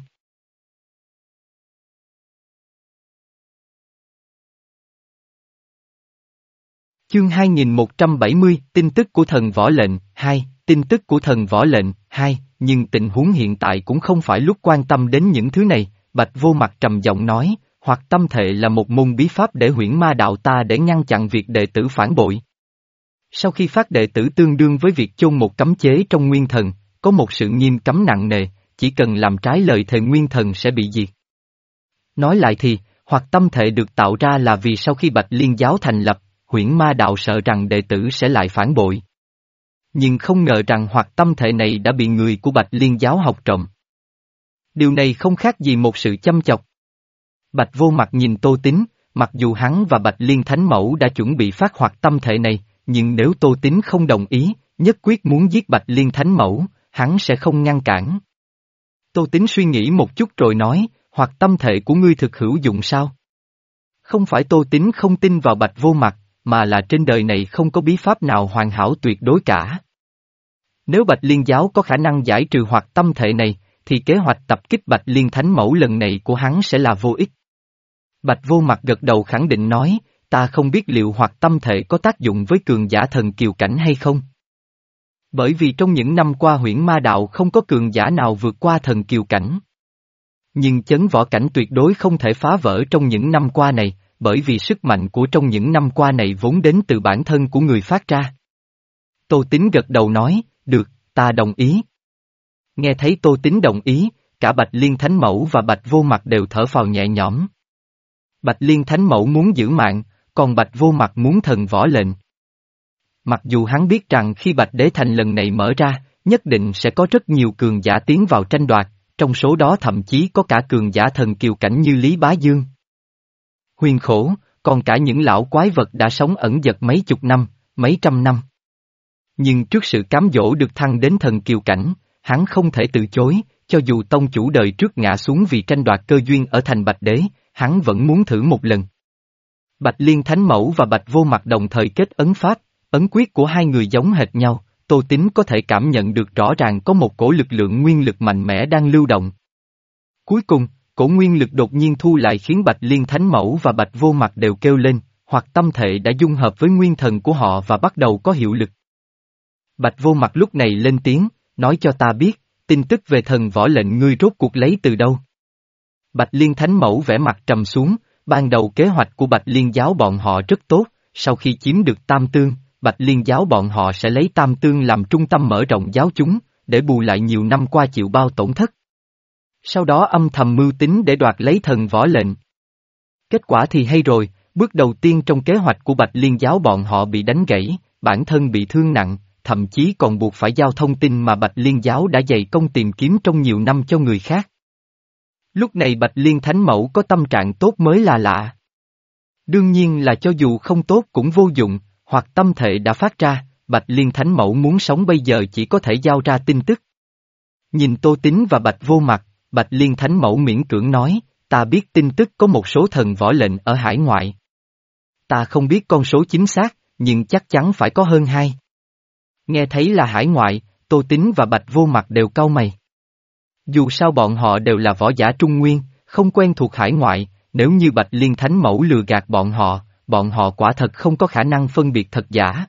Chương hai nghìn một trăm bảy mươi, tin tức của thần võ lệnh, hai, tin tức của thần võ lệnh, hai, nhưng tình huống hiện tại cũng không phải lúc quan tâm đến những thứ này, Bạch Vô Mặt trầm giọng nói, hoặc tâm thệ là một môn bí pháp để huyễn ma đạo ta để ngăn chặn việc đệ tử phản bội. Sau khi phát đệ tử tương đương với việc chôn một cấm chế trong nguyên thần, có một sự nghiêm cấm nặng nề, chỉ cần làm trái lời thề nguyên thần sẽ bị diệt. Nói lại thì, hoặc tâm thệ được tạo ra là vì sau khi Bạch Liên giáo thành lập, huyễn ma đạo sợ rằng đệ tử sẽ lại phản bội. Nhưng không ngờ rằng hoặc tâm thệ này đã bị người của Bạch Liên giáo học trộm. Điều này không khác gì một sự chăm chọc. Bạch Vô Mặt nhìn Tô Tín, mặc dù hắn và Bạch Liên Thánh Mẫu đã chuẩn bị phát hoặc tâm thệ này, nhưng nếu Tô Tín không đồng ý, nhất quyết muốn giết Bạch Liên Thánh Mẫu, hắn sẽ không ngăn cản. Tô Tín suy nghĩ một chút rồi nói, hoặc tâm thệ của ngươi thực hữu dụng sao? Không phải Tô Tín không tin vào Bạch Vô Mặt, mà là trên đời này không có bí pháp nào hoàn hảo tuyệt đối cả. Nếu Bạch Liên giáo có khả năng giải trừ hoặc tâm thệ này, thì kế hoạch tập kích Bạch Liên Thánh Mẫu lần này của hắn sẽ là vô ích. Bạch Vô Mặt gật đầu khẳng định nói, ta không biết liệu hoặc tâm thệ có tác dụng với cường giả thần kiều cảnh hay không. Bởi vì trong những năm qua huyễn ma đạo không có cường giả nào vượt qua thần kiều cảnh. Nhưng chấn võ cảnh tuyệt đối không thể phá vỡ trong những năm qua này, bởi vì sức mạnh của trong những năm qua này vốn đến từ bản thân của người phát ra. Tô Tín gật đầu nói, được, ta đồng ý. Nghe thấy Tô Tín đồng ý, cả Bạch Liên Thánh Mẫu và Bạch Vô Mặt đều thở phào nhẹ nhõm. Bạch Liên Thánh Mẫu muốn giữ mạng, còn Bạch Vô Mặt muốn thần võ lệnh. Mặc dù hắn biết rằng khi Bạch Đế Thành lần này mở ra, nhất định sẽ có rất nhiều cường giả tiến vào tranh đoạt, trong số đó thậm chí có cả cường giả thần kiều cảnh như Lý Bá Dương, Huyền Khổ, còn cả những lão quái vật đã sống ẩn dật mấy chục năm, mấy trăm năm. Nhưng trước sự cám dỗ được thăng đến thần kiều cảnh, hắn không thể từ chối, cho dù tông chủ đời trước ngã xuống vì tranh đoạt cơ duyên ở thành Bạch Đế, hắn vẫn muốn thử một lần. Bạch Liên Thánh Mẫu và Bạch Vô Mặt đồng thời kết ấn pháp, ấn quyết của hai người giống hệt nhau, Tô Tín có thể cảm nhận được rõ ràng có một cổ lực lượng nguyên lực mạnh mẽ đang lưu động. Cuối cùng, cổ nguyên lực đột nhiên thu lại khiến Bạch Liên Thánh Mẫu và Bạch Vô Mặt đều kêu lên, hoặc tâm thệ đã dung hợp với nguyên thần của họ và bắt đầu có hiệu lực. Bạch Vô Mặt lúc này lên tiếng, nói cho ta biết, tin tức về thần võ lệnh ngươi rốt cuộc lấy từ đâu. Bạch Liên Thánh Mẫu vẽ mặt trầm xuống, ban đầu kế hoạch của Bạch Liên giáo bọn họ rất tốt, sau khi chiếm được Tam Tương, Bạch Liên giáo bọn họ sẽ lấy Tam Tương làm trung tâm mở rộng giáo chúng, để bù lại nhiều năm qua chịu bao tổn thất. Sau đó âm thầm mưu tính để đoạt lấy thần võ lệnh. Kết quả thì hay rồi, bước đầu tiên trong kế hoạch của Bạch Liên giáo bọn họ bị đánh gãy, bản thân bị thương nặng, thậm chí còn buộc phải giao thông tin mà Bạch Liên giáo đã dày công tìm kiếm trong nhiều năm cho người khác. Lúc này Bạch Liên Thánh Mẫu có tâm trạng tốt mới là lạ. Đương nhiên là cho dù không tốt cũng vô dụng, hoặc tâm thệ đã phát ra, Bạch Liên Thánh Mẫu muốn sống bây giờ chỉ có thể giao ra tin tức. Nhìn Tô Tín và Bạch Vô Mặt, Bạch Liên Thánh Mẫu miễn cưỡng nói, ta biết tin tức có một số thần võ lệnh ở hải ngoại. Ta không biết con số chính xác, nhưng chắc chắn phải có hơn hai. Nghe thấy là hải ngoại, Tô Tín và Bạch Vô Mặt đều cau mày. Dù sao bọn họ đều là võ giả Trung Nguyên, không quen thuộc hải ngoại, nếu như Bạch Liên Thánh Mẫu lừa gạt bọn họ, bọn họ quả thật không có khả năng phân biệt thật giả.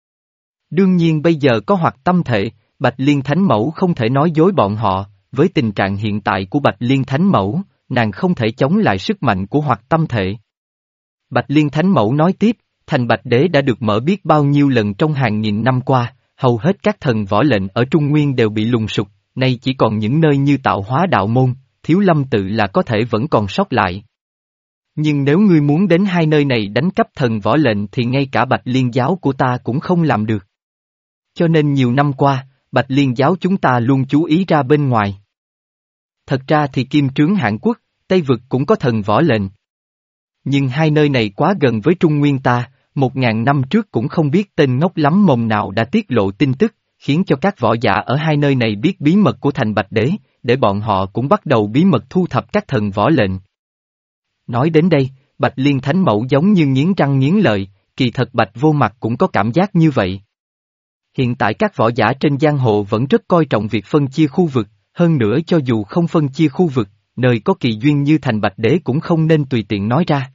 Đương nhiên bây giờ có hoặc tâm thệ, Bạch Liên Thánh Mẫu không thể nói dối bọn họ, với tình trạng hiện tại của Bạch Liên Thánh Mẫu, nàng không thể chống lại sức mạnh của hoặc tâm thệ. Bạch Liên Thánh Mẫu nói tiếp, thành Bạch Đế đã được mở biết bao nhiêu lần trong hàng nghìn năm qua, hầu hết các thần võ lệnh ở Trung Nguyên đều bị lùng sụp, nay chỉ còn những nơi như Tạo Hóa Đạo Môn, Thiếu Lâm Tự là có thể vẫn còn sót lại. Nhưng nếu ngươi muốn đến hai nơi này đánh cắp thần võ lệnh thì ngay cả Bạch Liên giáo của ta cũng không làm được. Cho nên nhiều năm qua, Bạch Liên giáo chúng ta luôn chú ý ra bên ngoài. Thật ra thì Kim Trướng Hãn Quốc, Tây Vực cũng có thần võ lệnh. Nhưng hai nơi này quá gần với Trung Nguyên ta, một ngàn năm trước cũng không biết tên ngốc lắm mồm nào đã tiết lộ tin tức, khiến cho các võ giả ở hai nơi này biết bí mật của thành Bạch Đế, để bọn họ cũng bắt đầu bí mật thu thập các thần võ lệnh. Nói đến đây, Bạch Liên Thánh Mẫu giống như nghiến răng nghiến lợi, kỳ thật Bạch Vô Mặt cũng có cảm giác như vậy. Hiện tại các võ giả trên giang hồ vẫn rất coi trọng việc phân chia khu vực, hơn nữa cho dù không phân chia khu vực, nơi có kỳ duyên như thành Bạch Đế cũng không nên tùy tiện nói ra.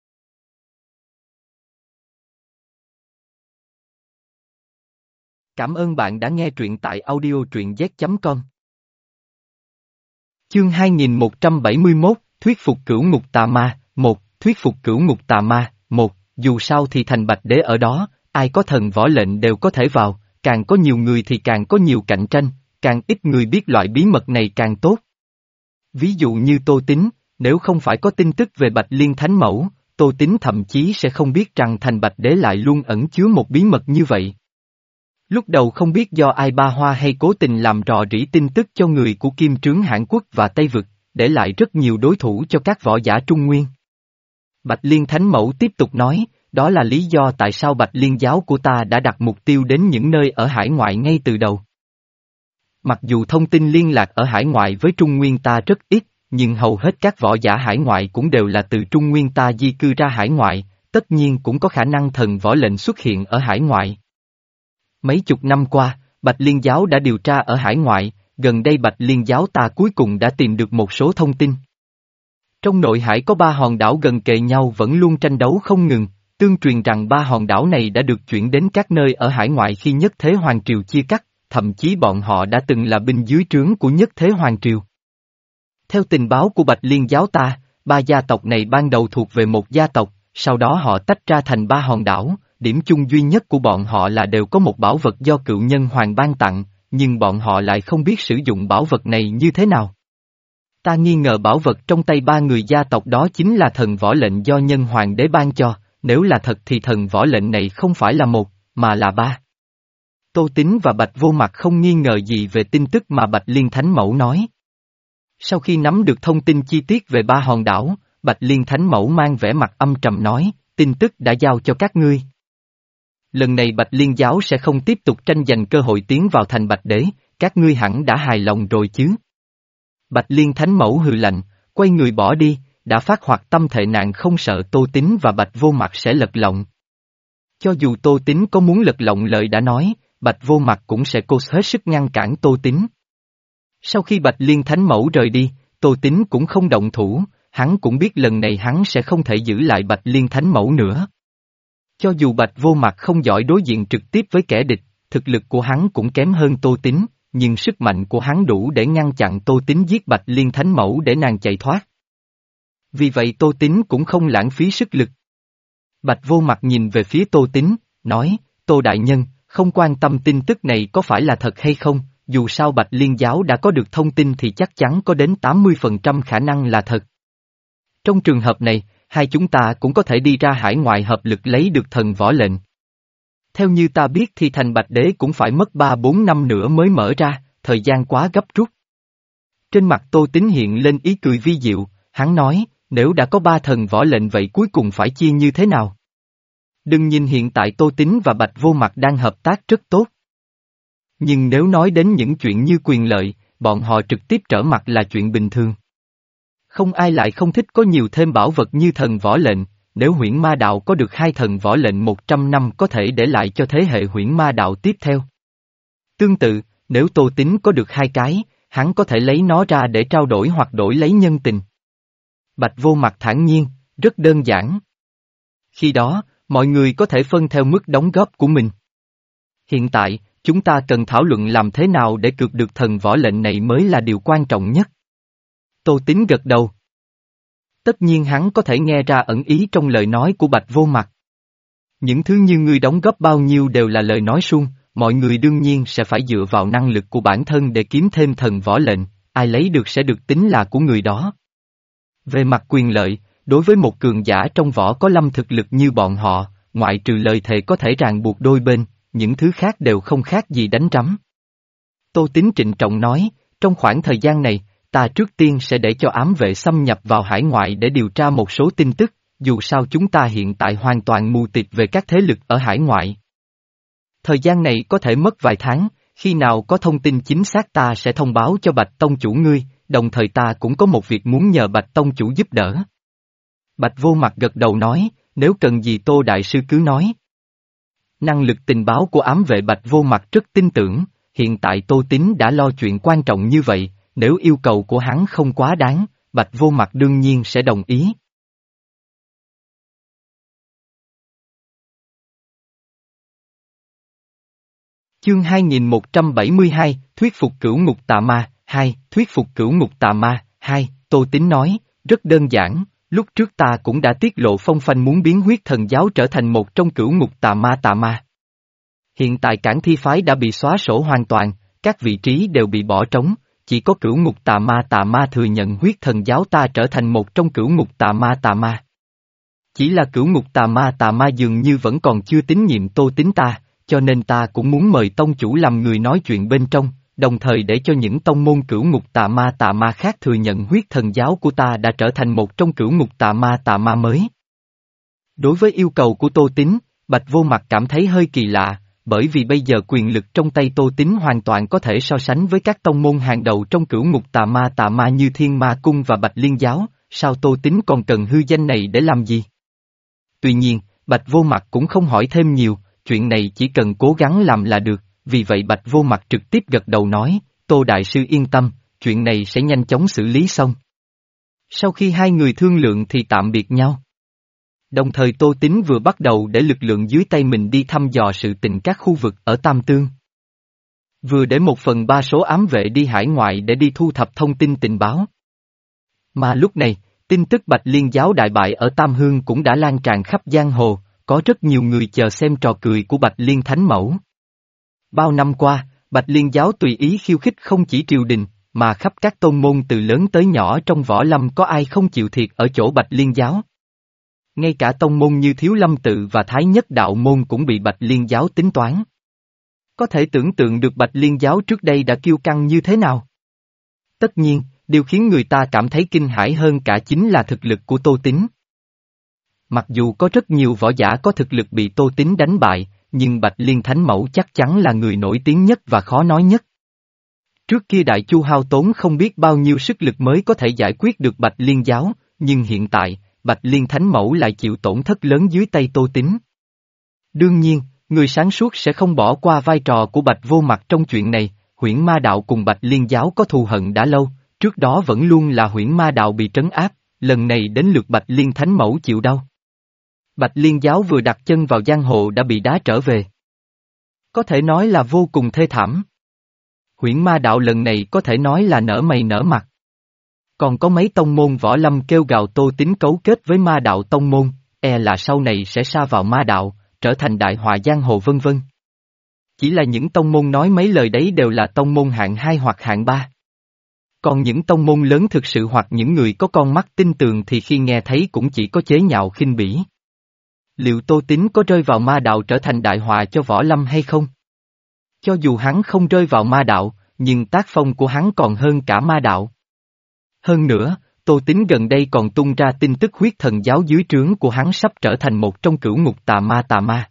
Cảm ơn bạn đã nghe truyện tại audio truyện z chấm com. Chương hai nghìn một trăm bảy mươi mốt, Thuyết phục cửu ngục tà ma, Một, thuyết phục cửu ngục tà ma. Một, dù sao thì thành Bạch Đế ở đó, ai có thần võ lệnh đều có thể vào, càng có nhiều người thì càng có nhiều cạnh tranh, càng ít người biết loại bí mật này càng tốt. Ví dụ như Tô Tín, nếu không phải có tin tức về Bạch Liên Thánh Mẫu, Tô Tín thậm chí sẽ không biết rằng thành Bạch Đế lại luôn ẩn chứa một bí mật như vậy. Lúc đầu không biết do ai ba hoa hay cố tình làm rò rỉ tin tức cho người của Kim Trướng Hãn Quốc và Tây Vực, để lại rất nhiều đối thủ cho các võ giả Trung Nguyên. Bạch Liên Thánh Mẫu tiếp tục nói, đó là lý do tại sao Bạch Liên giáo của ta đã đặt mục tiêu đến những nơi ở hải ngoại ngay từ đầu. Mặc dù thông tin liên lạc ở hải ngoại với Trung Nguyên ta rất ít, nhưng hầu hết các võ giả hải ngoại cũng đều là từ Trung Nguyên ta di cư ra hải ngoại, tất nhiên cũng có khả năng thần võ lệnh xuất hiện ở hải ngoại. Mấy chục năm qua, Bạch Liên giáo đã điều tra ở hải ngoại, gần đây Bạch Liên giáo ta cuối cùng đã tìm được một số thông tin. Trong nội hải có ba hòn đảo gần kề nhau vẫn luôn tranh đấu không ngừng, tương truyền rằng ba hòn đảo này đã được chuyển đến các nơi ở hải ngoại khi Nhất Thế Hoàng Triều chia cắt, thậm chí bọn họ đã từng là binh dưới trướng của Nhất Thế Hoàng Triều. Theo tình báo của Bạch Liên giáo ta, ba gia tộc này ban đầu thuộc về một gia tộc, sau đó họ tách ra thành ba hòn đảo, điểm chung duy nhất của bọn họ là đều có một bảo vật do cựu nhân hoàng ban tặng, nhưng bọn họ lại không biết sử dụng bảo vật này như thế nào. Ta nghi ngờ bảo vật trong tay ba người gia tộc đó chính là thần võ lệnh do nhân hoàng đế ban cho, nếu là thật thì thần võ lệnh này không phải là một, mà là ba. Tô Tín và Bạch Vô Mặt không nghi ngờ gì về tin tức mà Bạch Liên Thánh Mẫu nói. Sau khi nắm được thông tin chi tiết về ba hòn đảo, Bạch Liên Thánh Mẫu mang vẻ mặt âm trầm nói, tin tức đã giao cho các ngươi. Lần này Bạch Liên giáo sẽ không tiếp tục tranh giành cơ hội tiến vào thành Bạch Đế, các ngươi hẳn đã hài lòng rồi chứ. Bạch Liên Thánh Mẫu hừ lạnh, quay người bỏ đi, đã phát hoạt tâm thệ nạn không sợ Tô Tín và Bạch Vô Mặt sẽ lật lọng. Cho dù Tô Tín có muốn lật lọng lời đã nói, Bạch Vô Mặt cũng sẽ cố hết sức ngăn cản Tô Tín. Sau khi Bạch Liên Thánh Mẫu rời đi, Tô Tín cũng không động thủ, hắn cũng biết lần này hắn sẽ không thể giữ lại Bạch Liên Thánh Mẫu nữa. Cho dù Bạch Vô Mặt không giỏi đối diện trực tiếp với kẻ địch, thực lực của hắn cũng kém hơn Tô Tín, nhưng sức mạnh của hắn đủ để ngăn chặn Tô Tín giết Bạch Liên Thánh Mẫu để nàng chạy thoát. Vì vậy Tô Tín cũng không lãng phí sức lực. Bạch Vô Mặt nhìn về phía Tô Tín, nói, Tô Đại Nhân, không quan tâm tin tức này có phải là thật hay không, dù sao Bạch Liên giáo đã có được thông tin thì chắc chắn có đến tám mươi phần trăm khả năng là thật. Trong trường hợp này, hai chúng ta cũng có thể đi ra hải ngoại hợp lực lấy được thần võ lệnh. Theo như ta biết thì thành Bạch Đế cũng phải mất ba bốn năm nữa mới mở ra, thời gian quá gấp rút. Trên mặt Tô Tín hiện lên ý cười vi diệu, hắn nói, nếu đã có ba thần võ lệnh vậy cuối cùng phải chia như thế nào? Đừng nhìn hiện tại Tô Tín và Bạch Vô Mặt đang hợp tác rất tốt. Nhưng nếu nói đến những chuyện như quyền lợi, bọn họ trực tiếp trở mặt là chuyện bình thường. Không ai lại không thích có nhiều thêm bảo vật như thần võ lệnh, nếu huyễn ma đạo có được hai thần võ lệnh một trăm năm có thể để lại cho thế hệ huyễn ma đạo tiếp theo. Tương tự, nếu Tô Tín có được hai cái, hắn có thể lấy nó ra để trao đổi hoặc đổi lấy nhân tình. Bạch Vô Mặt thản nhiên, rất đơn giản. Khi đó, mọi người có thể phân theo mức đóng góp của mình. Hiện tại, chúng ta cần thảo luận làm thế nào để cược được thần võ lệnh này mới là điều quan trọng nhất. Tô Tín gật đầu. Tất nhiên hắn có thể nghe ra ẩn ý trong lời nói của Bạch Vô Mặt. Những thứ như ngươi đóng góp bao nhiêu đều là lời nói suông, mọi người đương nhiên sẽ phải dựa vào năng lực của bản thân để kiếm thêm thần võ lệnh, ai lấy được sẽ được tính là của người đó. Về mặt quyền lợi, đối với một cường giả trong võ có lâm thực lực như bọn họ, ngoại trừ lời thề có thể ràng buộc đôi bên, những thứ khác đều không khác gì đánh rắm. Tô Tín trịnh trọng nói, trong khoảng thời gian này, ta trước tiên sẽ để cho ám vệ xâm nhập vào hải ngoại để điều tra một số tin tức, dù sao chúng ta hiện tại hoàn toàn mù tịt về các thế lực ở hải ngoại. Thời gian này có thể mất vài tháng, khi nào có thông tin chính xác ta sẽ thông báo cho Bạch Tông chủ ngươi, đồng thời ta cũng có một việc muốn nhờ Bạch Tông chủ giúp đỡ. Bạch Vô Mặt gật đầu nói, nếu cần gì Tô Đại Sư cứ nói. Năng lực tình báo của ám vệ Bạch Vô Mặt rất tin tưởng, hiện tại Tô Tín đã lo chuyện quan trọng như vậy, nếu yêu cầu của hắn không quá đáng, Bạch Vô Mặt đương nhiên sẽ đồng ý. Chương hai nghìn một trăm bảy mươi hai, Thuyết phục cửu ngục tà ma, hai, Thuyết phục cửu ngục tà ma, hai, Tô Tín nói, rất đơn giản, lúc trước ta cũng đã tiết lộ phong phanh muốn biến huyết thần giáo trở thành một trong cửu ngục tà ma tà ma. Hiện tại Cảng Thi phái đã bị xóa sổ hoàn toàn, các vị trí đều bị bỏ trống, chỉ có cửu ngục tà ma tà ma thừa nhận huyết thần giáo ta trở thành một trong cửu ngục tà ma tà ma. Chỉ là cửu ngục tà ma tà ma dường như vẫn còn chưa tín nhiệm Tô Tín ta, cho nên ta cũng muốn mời tông chủ làm người nói chuyện bên trong, đồng thời để cho những tông môn cửu ngục tà ma tà ma khác thừa nhận huyết thần giáo của ta đã trở thành một trong cửu ngục tà ma tà ma mới. Đối với yêu cầu của Tô Tín, Bạch Vô Mặt cảm thấy hơi kỳ lạ, bởi vì bây giờ quyền lực trong tay Tô Tín hoàn toàn có thể so sánh với các tông môn hàng đầu trong cửu ngục tà ma tà ma như Thiên Ma Cung và Bạch Liên Giáo, sao Tô Tín còn cần hư danh này để làm gì? Tuy nhiên, Bạch Vô Mặt cũng không hỏi thêm nhiều, chuyện này chỉ cần cố gắng làm là được, vì vậy Bạch Vô Mặt trực tiếp gật đầu nói, Tô Đại Sư yên tâm, chuyện này sẽ nhanh chóng xử lý xong. Sau khi hai người thương lượng thì tạm biệt nhau. Đồng thời Tô Tín vừa bắt đầu để lực lượng dưới tay mình đi thăm dò sự tình các khu vực ở Tam Tương. Vừa để một phần ba số ám vệ đi hải ngoại để đi thu thập thông tin tình báo. Mà lúc này, tin tức Bạch Liên Giáo đại bại ở Tam Hương cũng đã lan tràn khắp giang hồ, có rất nhiều người chờ xem trò cười của Bạch Liên Thánh Mẫu. Bao năm qua, Bạch Liên Giáo tùy ý khiêu khích không chỉ triều đình, mà khắp các tôn môn từ lớn tới nhỏ trong võ lâm có ai không chịu thiệt ở chỗ Bạch Liên Giáo. Ngay cả tông môn như Thiếu Lâm Tự và Thái Nhất Đạo Môn cũng bị Bạch Liên Giáo tính toán. Có thể tưởng tượng được Bạch Liên Giáo trước đây đã kiêu căng như thế nào. Tất nhiên, điều khiến người ta cảm thấy kinh hãi hơn cả chính là thực lực của Tô Tín. Mặc dù có rất nhiều võ giả có thực lực bị Tô Tín đánh bại, nhưng Bạch Liên Thánh Mẫu chắc chắn là người nổi tiếng nhất và khó nói nhất. Trước kia Đại Chu hao tốn không biết bao nhiêu sức lực mới có thể giải quyết được Bạch Liên Giáo, nhưng hiện tại, Bạch Liên Thánh Mẫu lại chịu tổn thất lớn dưới tay Tô Tín. Đương nhiên, người sáng suốt sẽ không bỏ qua vai trò của Bạch Vô Mặt trong chuyện này, Huyễn Ma Đạo cùng Bạch Liên Giáo có thù hận đã lâu, trước đó vẫn luôn là Huyễn Ma Đạo bị trấn áp, lần này đến lượt Bạch Liên Thánh Mẫu chịu đau. Bạch Liên Giáo vừa đặt chân vào giang hồ đã bị đá trở về. Có thể nói là vô cùng thê thảm. Huyễn Ma Đạo lần này có thể nói là nở mày nở mặt. Còn có mấy tông môn võ lâm kêu gào Tô Tín cấu kết với ma đạo tông môn, e là sau này sẽ sa vào ma đạo, trở thành đại họa giang hồ vân vân. Chỉ là những tông môn nói mấy lời đấy đều là tông môn hạng hai hoặc hạng ba. Còn những tông môn lớn thực sự hoặc những người có con mắt tin tường thì khi nghe thấy cũng chỉ có chế nhạo khinh bỉ. Liệu Tô Tín có rơi vào ma đạo trở thành đại họa cho võ lâm hay không? Cho dù hắn không rơi vào ma đạo, nhưng tác phong của hắn còn hơn cả ma đạo. Hơn nữa, Tô Tín gần đây còn tung ra tin tức huyết thần giáo dưới trướng của hắn sắp trở thành một trong cửu ngục tà ma tà ma.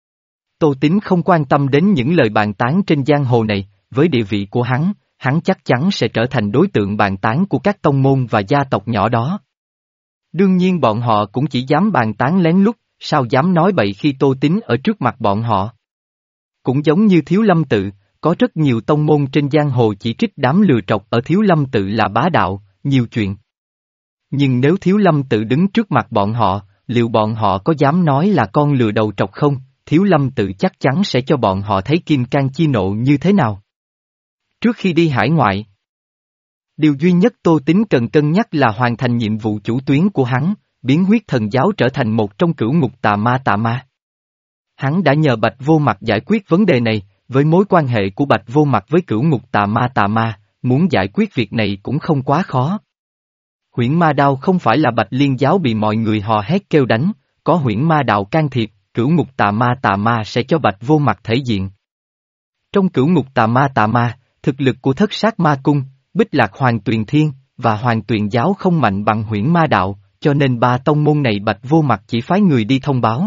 Tô Tín không quan tâm đến những lời bàn tán trên giang hồ này, với địa vị của hắn, hắn chắc chắn sẽ trở thành đối tượng bàn tán của các tông môn và gia tộc nhỏ đó. Đương nhiên bọn họ cũng chỉ dám bàn tán lén lút, sao dám nói bậy khi Tô Tín ở trước mặt bọn họ. Cũng giống như Thiếu Lâm Tự, có rất nhiều tông môn trên giang hồ chỉ trích đám lừa trọc ở Thiếu Lâm Tự là bá đạo, nhiều chuyện. Nhưng nếu Thiếu Lâm Tự đứng trước mặt bọn họ, liệu bọn họ có dám nói là con lừa đầu trọc không? Thiếu Lâm Tự chắc chắn sẽ cho bọn họ thấy kim cang chi nộ như thế nào. Trước khi đi hải ngoại, điều duy nhất Tô Tín cần cân nhắc là hoàn thành nhiệm vụ chủ tuyến của hắn, biến huyết thần giáo trở thành một trong cửu ngục tà ma tà ma. Hắn đã nhờ Bạch Vô Mặt giải quyết vấn đề này, với mối quan hệ của Bạch Vô Mặt với cửu ngục tà ma tà ma, muốn giải quyết việc này cũng không quá khó. Huyễn Ma Đao không phải là Bạch Liên Giáo bị mọi người hò hét kêu đánh, có Huyễn Ma Đạo can thiệp, cửu ngục tà ma tà ma sẽ cho Bạch Vô Mặt thể diện. Trong cửu ngục tà ma tà ma, thực lực của Thất Sát Ma Cung, Bích Lạc Hoàng Tuyền Thiên và Hoàng Tuyền Giáo không mạnh bằng Huyễn Ma Đạo, cho nên ba tông môn này Bạch Vô Mặt chỉ phái người đi thông báo.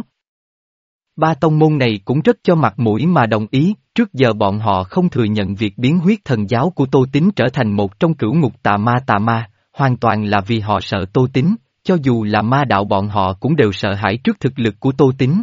Ba tông môn này cũng rất cho mặt mũi mà đồng ý, trước giờ bọn họ không thừa nhận việc biến huyết thần giáo của Tô Tín trở thành một trong cửu ngục tà ma tà ma, hoàn toàn là vì họ sợ Tô Tín, cho dù là ma đạo bọn họ cũng đều sợ hãi trước thực lực của Tô Tín.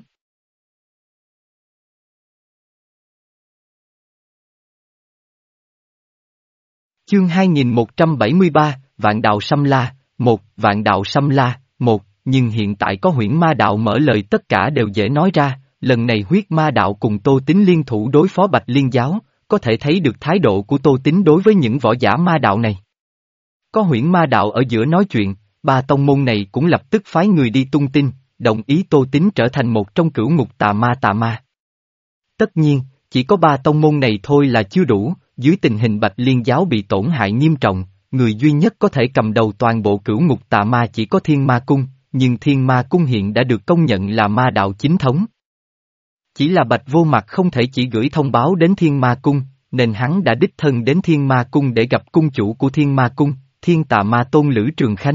Chương hai nghìn một trăm bảy mươi ba, Vạn Đạo Xâm La, một, Vạn Đạo Xâm La, một, nhưng hiện tại có Huyễn Ma Đạo mở lời tất cả đều dễ nói ra, lần này huyết ma đạo cùng Tô Tín liên thủ đối phó Bạch Liên Giáo, có thể thấy được thái độ của Tô Tín đối với những võ giả ma đạo này. Có Huyễn Ma Đạo ở giữa nói chuyện, ba tông môn này cũng lập tức phái người đi tung tin, đồng ý Tô Tín trở thành một trong cửu ngục tà ma tà ma. Tất nhiên, chỉ có ba tông môn này thôi là chưa đủ, dưới tình hình Bạch Liên giáo bị tổn hại nghiêm trọng, người duy nhất có thể cầm đầu toàn bộ cửu ngục tà ma chỉ có Thiên Ma Cung, nhưng Thiên Ma Cung hiện đã được công nhận là ma đạo chính thống. Chỉ là Bạch Vô Mặt không thể chỉ gửi thông báo đến Thiên Ma Cung, nên hắn đã đích thân đến Thiên Ma Cung để gặp cung chủ của Thiên Ma Cung, Thiên Tà Ma Tôn Lữ Trường Khanh.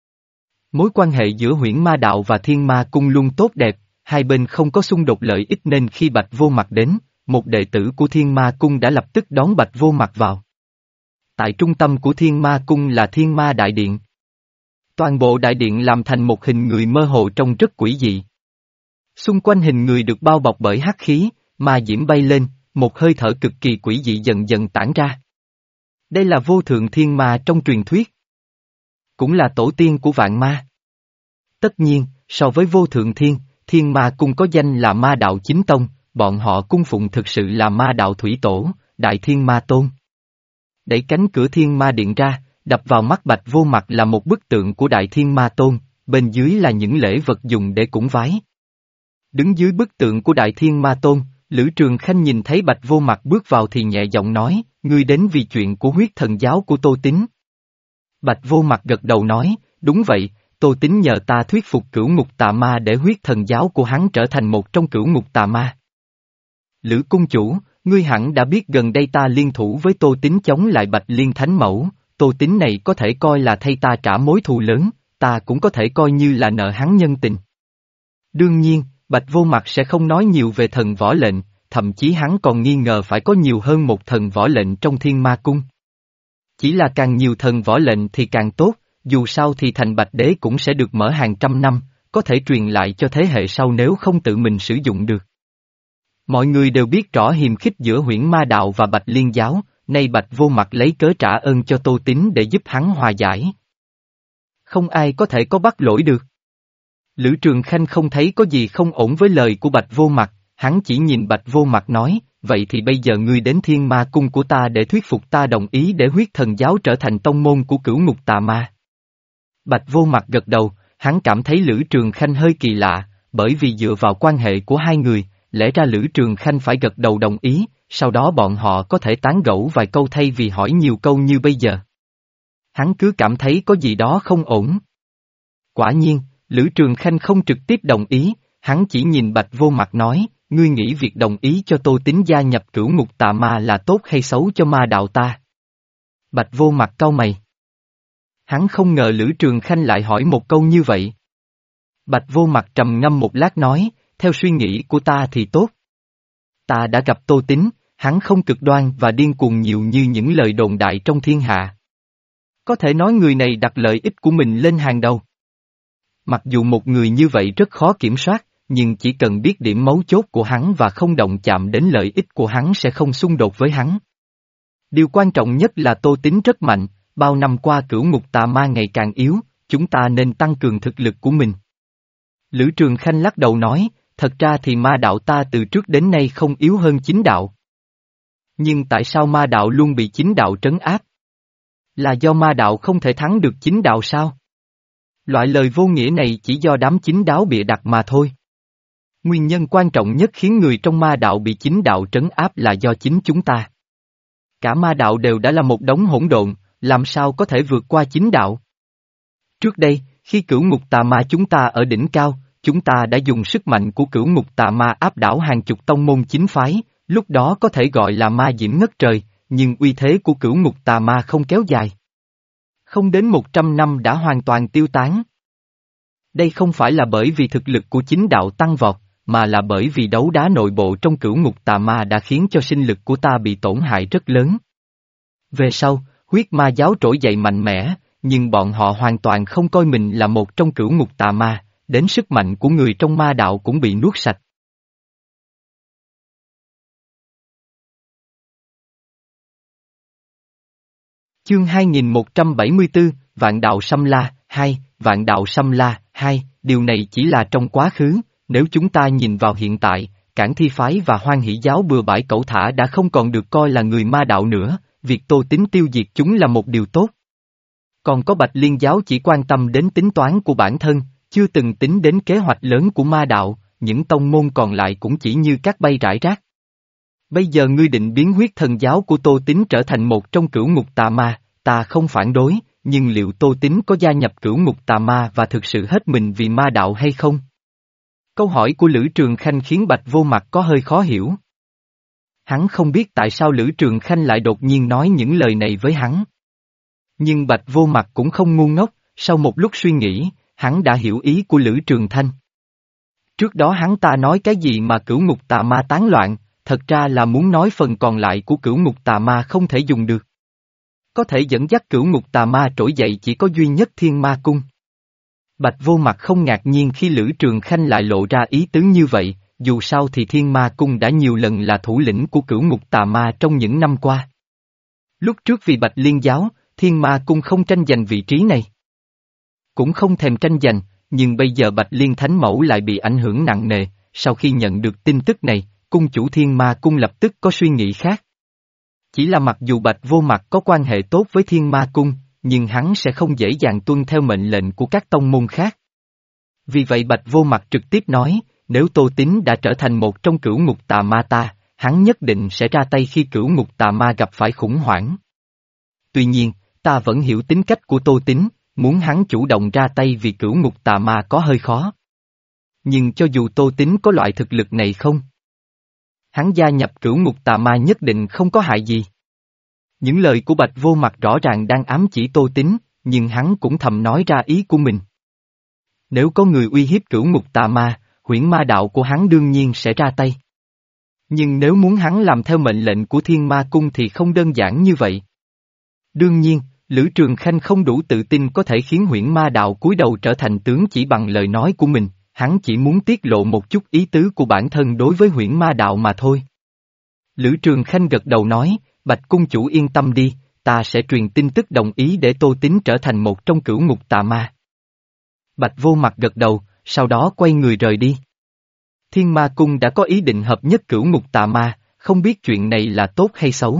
Mối quan hệ giữa Huyễn Ma Đạo và Thiên Ma Cung luôn tốt đẹp, hai bên không có xung đột lợi ích nên khi Bạch Vô Mặt đến, một đệ tử của Thiên Ma Cung đã lập tức đón Bạch Vô Mặt vào. Tại trung tâm của Thiên Ma Cung là Thiên Ma Đại Điện. Toàn bộ đại điện làm thành một hình người mơ hồ trông rất quỷ dị. Xung quanh hình người được bao bọc bởi hắc khí, ma diễm bay lên, một hơi thở cực kỳ quỷ dị dần dần tản ra. Đây là vô thượng thiên ma trong truyền thuyết. Cũng là tổ tiên của vạn ma. Tất nhiên, so với vô thượng thiên, Thiên Ma Cung có danh là ma đạo chính tông, bọn họ cung phụng thực sự là ma đạo thủy tổ, Đại Thiên Ma Tôn. Đẩy cánh cửa Thiên Ma Điện ra, đập vào mắt Bạch Vô Mặt là một bức tượng của Đại Thiên Ma Tôn, bên dưới là những lễ vật dùng để cúng vái. Đứng dưới bức tượng của Đại Thiên Ma Tôn, Lữ Trường Khanh nhìn thấy Bạch Vô Mặt bước vào thì nhẹ giọng nói, ngươi đến vì chuyện của huyết thần giáo của Tô Tín. Bạch Vô Mặt gật đầu nói, đúng vậy, Tô Tín nhờ ta thuyết phục cửu ngục tà ma để huyết thần giáo của hắn trở thành một trong cửu ngục tà ma. Lữ cung chủ, ngươi hẳn đã biết gần đây ta liên thủ với Tô Tín chống lại Bạch Liên Thánh Mẫu, Tô Tín này có thể coi là thay ta trả mối thù lớn, ta cũng có thể coi như là nợ hắn nhân tình. Đương nhiên, Bạch Vô Mặt sẽ không nói nhiều về thần võ lệnh, thậm chí hắn còn nghi ngờ phải có nhiều hơn một thần võ lệnh trong Thiên Ma Cung. Chỉ là càng nhiều thần võ lệnh thì càng tốt, dù sao thì thành Bạch Đế cũng sẽ được mở hàng trăm năm, có thể truyền lại cho thế hệ sau nếu không tự mình sử dụng được. Mọi người đều biết rõ hiềm khích giữa Huyễn Ma Đạo và Bạch Liên giáo, nay Bạch Vô Mặt lấy cớ trả ơn cho Tô Tín để giúp hắn hòa giải. Không ai có thể có bắt lỗi được. Lữ Trường Khanh không thấy có gì không ổn với lời của Bạch Vô Mặt, hắn chỉ nhìn Bạch Vô Mặt nói, vậy thì bây giờ ngươi đến Thiên Ma Cung của ta để thuyết phục ta đồng ý để huyết thần giáo trở thành tông môn của cửu ngục tà ma. Bạch Vô Mặt gật đầu, hắn cảm thấy Lữ Trường Khanh hơi kỳ lạ, bởi vì dựa vào quan hệ của hai người, lẽ ra Lữ Trường Khanh phải gật đầu đồng ý, sau đó bọn họ có thể tán gẫu vài câu thay vì hỏi nhiều câu như bây giờ. Hắn cứ cảm thấy có gì đó không ổn. Quả nhiên, Lữ Trường Khanh không trực tiếp đồng ý, hắn chỉ nhìn Bạch Vô Mặt nói, ngươi nghĩ việc đồng ý cho Tô Tín gia nhập cửu ngục tà ma là tốt hay xấu cho ma đạo ta? Bạch Vô Mặt cau mày. Hắn không ngờ Lữ Trường Khanh lại hỏi một câu như vậy. Bạch Vô Mặt trầm ngâm một lát nói, theo suy nghĩ của ta thì tốt. Ta đã gặp Tô Tín, hắn không cực đoan và điên cuồng nhiều như những lời đồn đại trong thiên hạ. Có thể nói người này đặt lợi ích của mình lên hàng đầu. Mặc dù một người như vậy rất khó kiểm soát, nhưng chỉ cần biết điểm mấu chốt của hắn và không động chạm đến lợi ích của hắn sẽ không xung đột với hắn. Điều quan trọng nhất là Tô Tín rất mạnh, bao năm qua cửu ngục tà ma ngày càng yếu, chúng ta nên tăng cường thực lực của mình. Lữ Trường Khanh lắc đầu nói, thật ra thì ma đạo ta từ trước đến nay không yếu hơn chính đạo. Nhưng tại sao ma đạo luôn bị chính đạo trấn áp? Là do ma đạo không thể thắng được chính đạo sao? Loại lời vô nghĩa này chỉ do đám chính đạo bịa đặt mà thôi. Nguyên nhân quan trọng nhất khiến người trong ma đạo bị chính đạo trấn áp là do chính chúng ta. Cả ma đạo đều đã là một đống hỗn độn, làm sao có thể vượt qua chính đạo? Trước đây, khi cửu ngục tà ma chúng ta ở đỉnh cao, chúng ta đã dùng sức mạnh của cửu ngục tà ma áp đảo hàng chục tông môn chính phái, lúc đó có thể gọi là ma diễm ngất trời, nhưng uy thế của cửu ngục tà ma không kéo dài. Không đến một trăm năm đã hoàn toàn tiêu tán. Đây không phải là bởi vì thực lực của chính đạo tăng vọt, mà là bởi vì đấu đá nội bộ trong cửu ngục tà ma đã khiến cho sinh lực của ta bị tổn hại rất lớn. Về sau, huyết ma giáo trỗi dậy mạnh mẽ, nhưng bọn họ hoàn toàn không coi mình là một trong cửu ngục tà ma, đến sức mạnh của người trong ma đạo cũng bị nuốt sạch. Chương hai nghìn một trăm bảy mươi tư, Vạn Đạo Xâm La, hai, Vạn Đạo Xâm La, hai, điều này chỉ là trong quá khứ, nếu chúng ta nhìn vào hiện tại, Cản Thi Phái và Hoan Hỷ Giáo bừa bãi cẩu thả đã không còn được coi là người ma đạo nữa, việc Tô Tín tiêu diệt chúng là một điều tốt. Còn có Bạch Liên giáo chỉ quan tâm đến tính toán của bản thân, chưa từng tính đến kế hoạch lớn của ma đạo, những tông môn còn lại cũng chỉ như cát bay rải rác. Bây giờ ngươi định biến huyết thần giáo của Tô Tín trở thành một trong cửu ngục tà ma, ta không phản đối, nhưng liệu Tô Tín có gia nhập cửu ngục tà ma và thực sự hết mình vì ma đạo hay không? Câu hỏi của Lữ Trường Khanh khiến Bạch Vô Mặt có hơi khó hiểu. Hắn không biết tại sao Lữ Trường Khanh lại đột nhiên nói những lời này với hắn. Nhưng Bạch Vô Mặt cũng không ngu ngốc, sau một lúc suy nghĩ, hắn đã hiểu ý của Lữ Trường Khanh. Trước đó hắn ta nói cái gì mà cửu ngục tà ma tán loạn, thật ra là muốn nói phần còn lại của cửu ngục tà ma không thể dùng được. Có thể dẫn dắt cửu ngục tà ma trỗi dậy chỉ có duy nhất Thiên Ma Cung. Bạch Vô Mặt không ngạc nhiên khi Lữ Trường Khanh lại lộ ra ý tứ như vậy, dù sao thì Thiên Ma Cung đã nhiều lần là thủ lĩnh của cửu ngục tà ma trong những năm qua. Lúc trước vì Bạch Liên giáo, Thiên Ma Cung không tranh giành vị trí này. Cũng không thèm tranh giành, nhưng bây giờ Bạch Liên Thánh Mẫu lại bị ảnh hưởng nặng nề, sau khi nhận được tin tức này, cung chủ Thiên Ma Cung lập tức có suy nghĩ khác. Chỉ là mặc dù Bạch Vô Mặt có quan hệ tốt với Thiên Ma Cung, nhưng hắn sẽ không dễ dàng tuân theo mệnh lệnh của các tông môn khác. Vì vậy Bạch Vô Mặt trực tiếp nói, nếu Tô Tín đã trở thành một trong cửu ngục tà ma ta, hắn nhất định sẽ ra tay khi cửu ngục tà ma gặp phải khủng hoảng. Tuy nhiên, ta vẫn hiểu tính cách của Tô Tín, muốn hắn chủ động ra tay vì cửu ngục tà ma có hơi khó. Nhưng cho dù Tô Tín có loại thực lực này không, hắn gia nhập cửu ngục tà ma nhất định không có hại gì. Những lời của Bạch Vô Mặt rõ ràng đang ám chỉ Tô Tín, nhưng hắn cũng thầm nói ra ý của mình. Nếu có người uy hiếp cửu ngục tà ma, huyễn ma đạo của hắn đương nhiên sẽ ra tay. Nhưng nếu muốn hắn làm theo mệnh lệnh của Thiên Ma Cung thì không đơn giản như vậy. Đương nhiên, Lữ Trường Khanh không đủ tự tin có thể khiến huyễn ma đạo cúi đầu trở thành tướng chỉ bằng lời nói của mình, hắn chỉ muốn tiết lộ một chút ý tứ của bản thân đối với huyễn ma đạo mà thôi. Lữ Trường Khanh gật đầu nói, Bạch Cung chủ yên tâm đi, ta sẽ truyền tin tức đồng ý để Tô Tín trở thành một trong cửu ngục tà ma. Bạch Vô Mặt gật đầu, sau đó quay người rời đi. Thiên Ma Cung đã có ý định hợp nhất cửu ngục tà ma, không biết chuyện này là tốt hay xấu.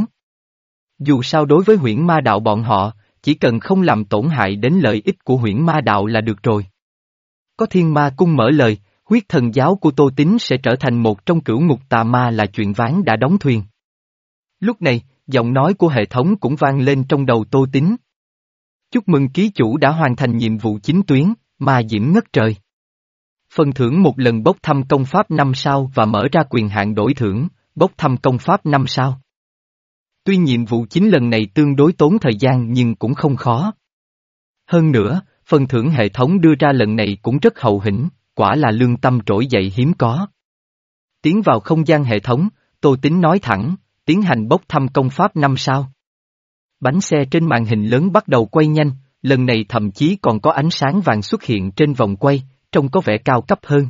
Dù sao đối với huyễn ma đạo bọn họ, chỉ cần không làm tổn hại đến lợi ích của huyễn ma đạo là được rồi. Có Thiên Ma Cung mở lời, huyết thần giáo của Tô Tín sẽ trở thành một trong cửu ngục tà ma là chuyện ván đã đóng thuyền. Lúc này, giọng nói của hệ thống cũng vang lên trong đầu Tô Tín. Chúc mừng ký chủ đã hoàn thành nhiệm vụ chính tuyến, ma diễm ngất trời. Phần thưởng một lần bốc thăm công pháp năm sao và mở ra quyền hạn đổi thưởng, bốc thăm công pháp năm sao. Tuy nhiệm vụ chính lần này tương đối tốn thời gian nhưng cũng không khó. Hơn nữa, phần thưởng hệ thống đưa ra lần này cũng rất hậu hĩnh, quả là lương tâm trỗi dậy hiếm có. Tiến vào không gian hệ thống, Tô Tín nói thẳng, tiến hành bốc thăm công pháp năm sao. Bánh xe trên màn hình lớn bắt đầu quay nhanh, lần này thậm chí còn có ánh sáng vàng xuất hiện trên vòng quay, trông có vẻ cao cấp hơn.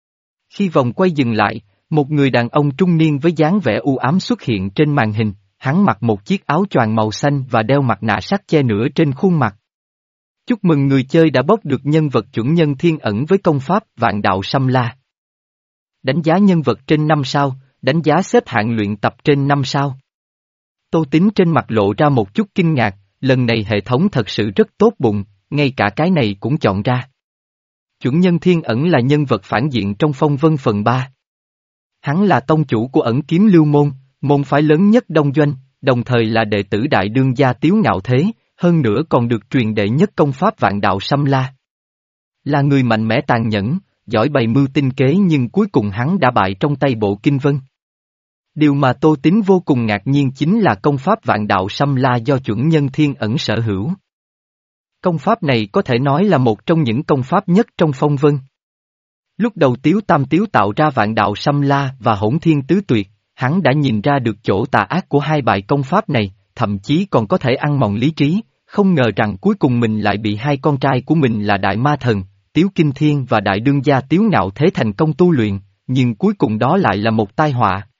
Khi vòng quay dừng lại, một người đàn ông trung niên với dáng vẻ u ám xuất hiện trên màn hình, hắn mặc một chiếc áo choàng màu xanh và đeo mặt nạ sắt che nửa trên khuôn mặt. Chúc mừng người chơi đã bốc được nhân vật chuẩn nhân thiên ẩn với công pháp Vạn Đạo Xâm La. Đánh giá nhân vật trên năm sao, đánh giá xếp hạng luyện tập trên năm sao. Tô Tín trên mặt lộ ra một chút kinh ngạc, lần này hệ thống thật sự rất tốt bụng, ngay cả cái này cũng chọn ra. Chuẩn nhân thiên ẩn là nhân vật phản diện trong Phong Vân phần ba. Hắn là tông chủ của Ẩn Kiếm Lưu Môn, môn phái lớn nhất Đông Doanh, đồng thời là đệ tử đại đương gia Tiếu Ngạo Thế, hơn nữa còn được truyền đệ nhất công pháp Vạn Đạo Xâm La. Là người mạnh mẽ tàn nhẫn, giỏi bày mưu tinh kế nhưng cuối cùng hắn đã bại trong tay Bộ Kinh Vân. Điều mà Tô Tín vô cùng ngạc nhiên chính là công pháp Vạn Đạo Xâm La do chuẩn nhân thiên ẩn sở hữu. Công pháp này có thể nói là một trong những công pháp nhất trong Phong Vân. Lúc đầu Tiếu Tam Tiếu tạo ra Vạn Đạo Xâm La và Hỗn Thiên Tứ Tuyệt, hắn đã nhìn ra được chỗ tà ác của hai bài công pháp này, thậm chí còn có thể ăn mòn lý trí, không ngờ rằng cuối cùng mình lại bị hai con trai của mình là Đại Ma Thần, Tiếu Kinh Thiên và Đại Đương Gia Tiếu Ngạo Thế thành công tu luyện, nhưng cuối cùng đó lại là một tai họa.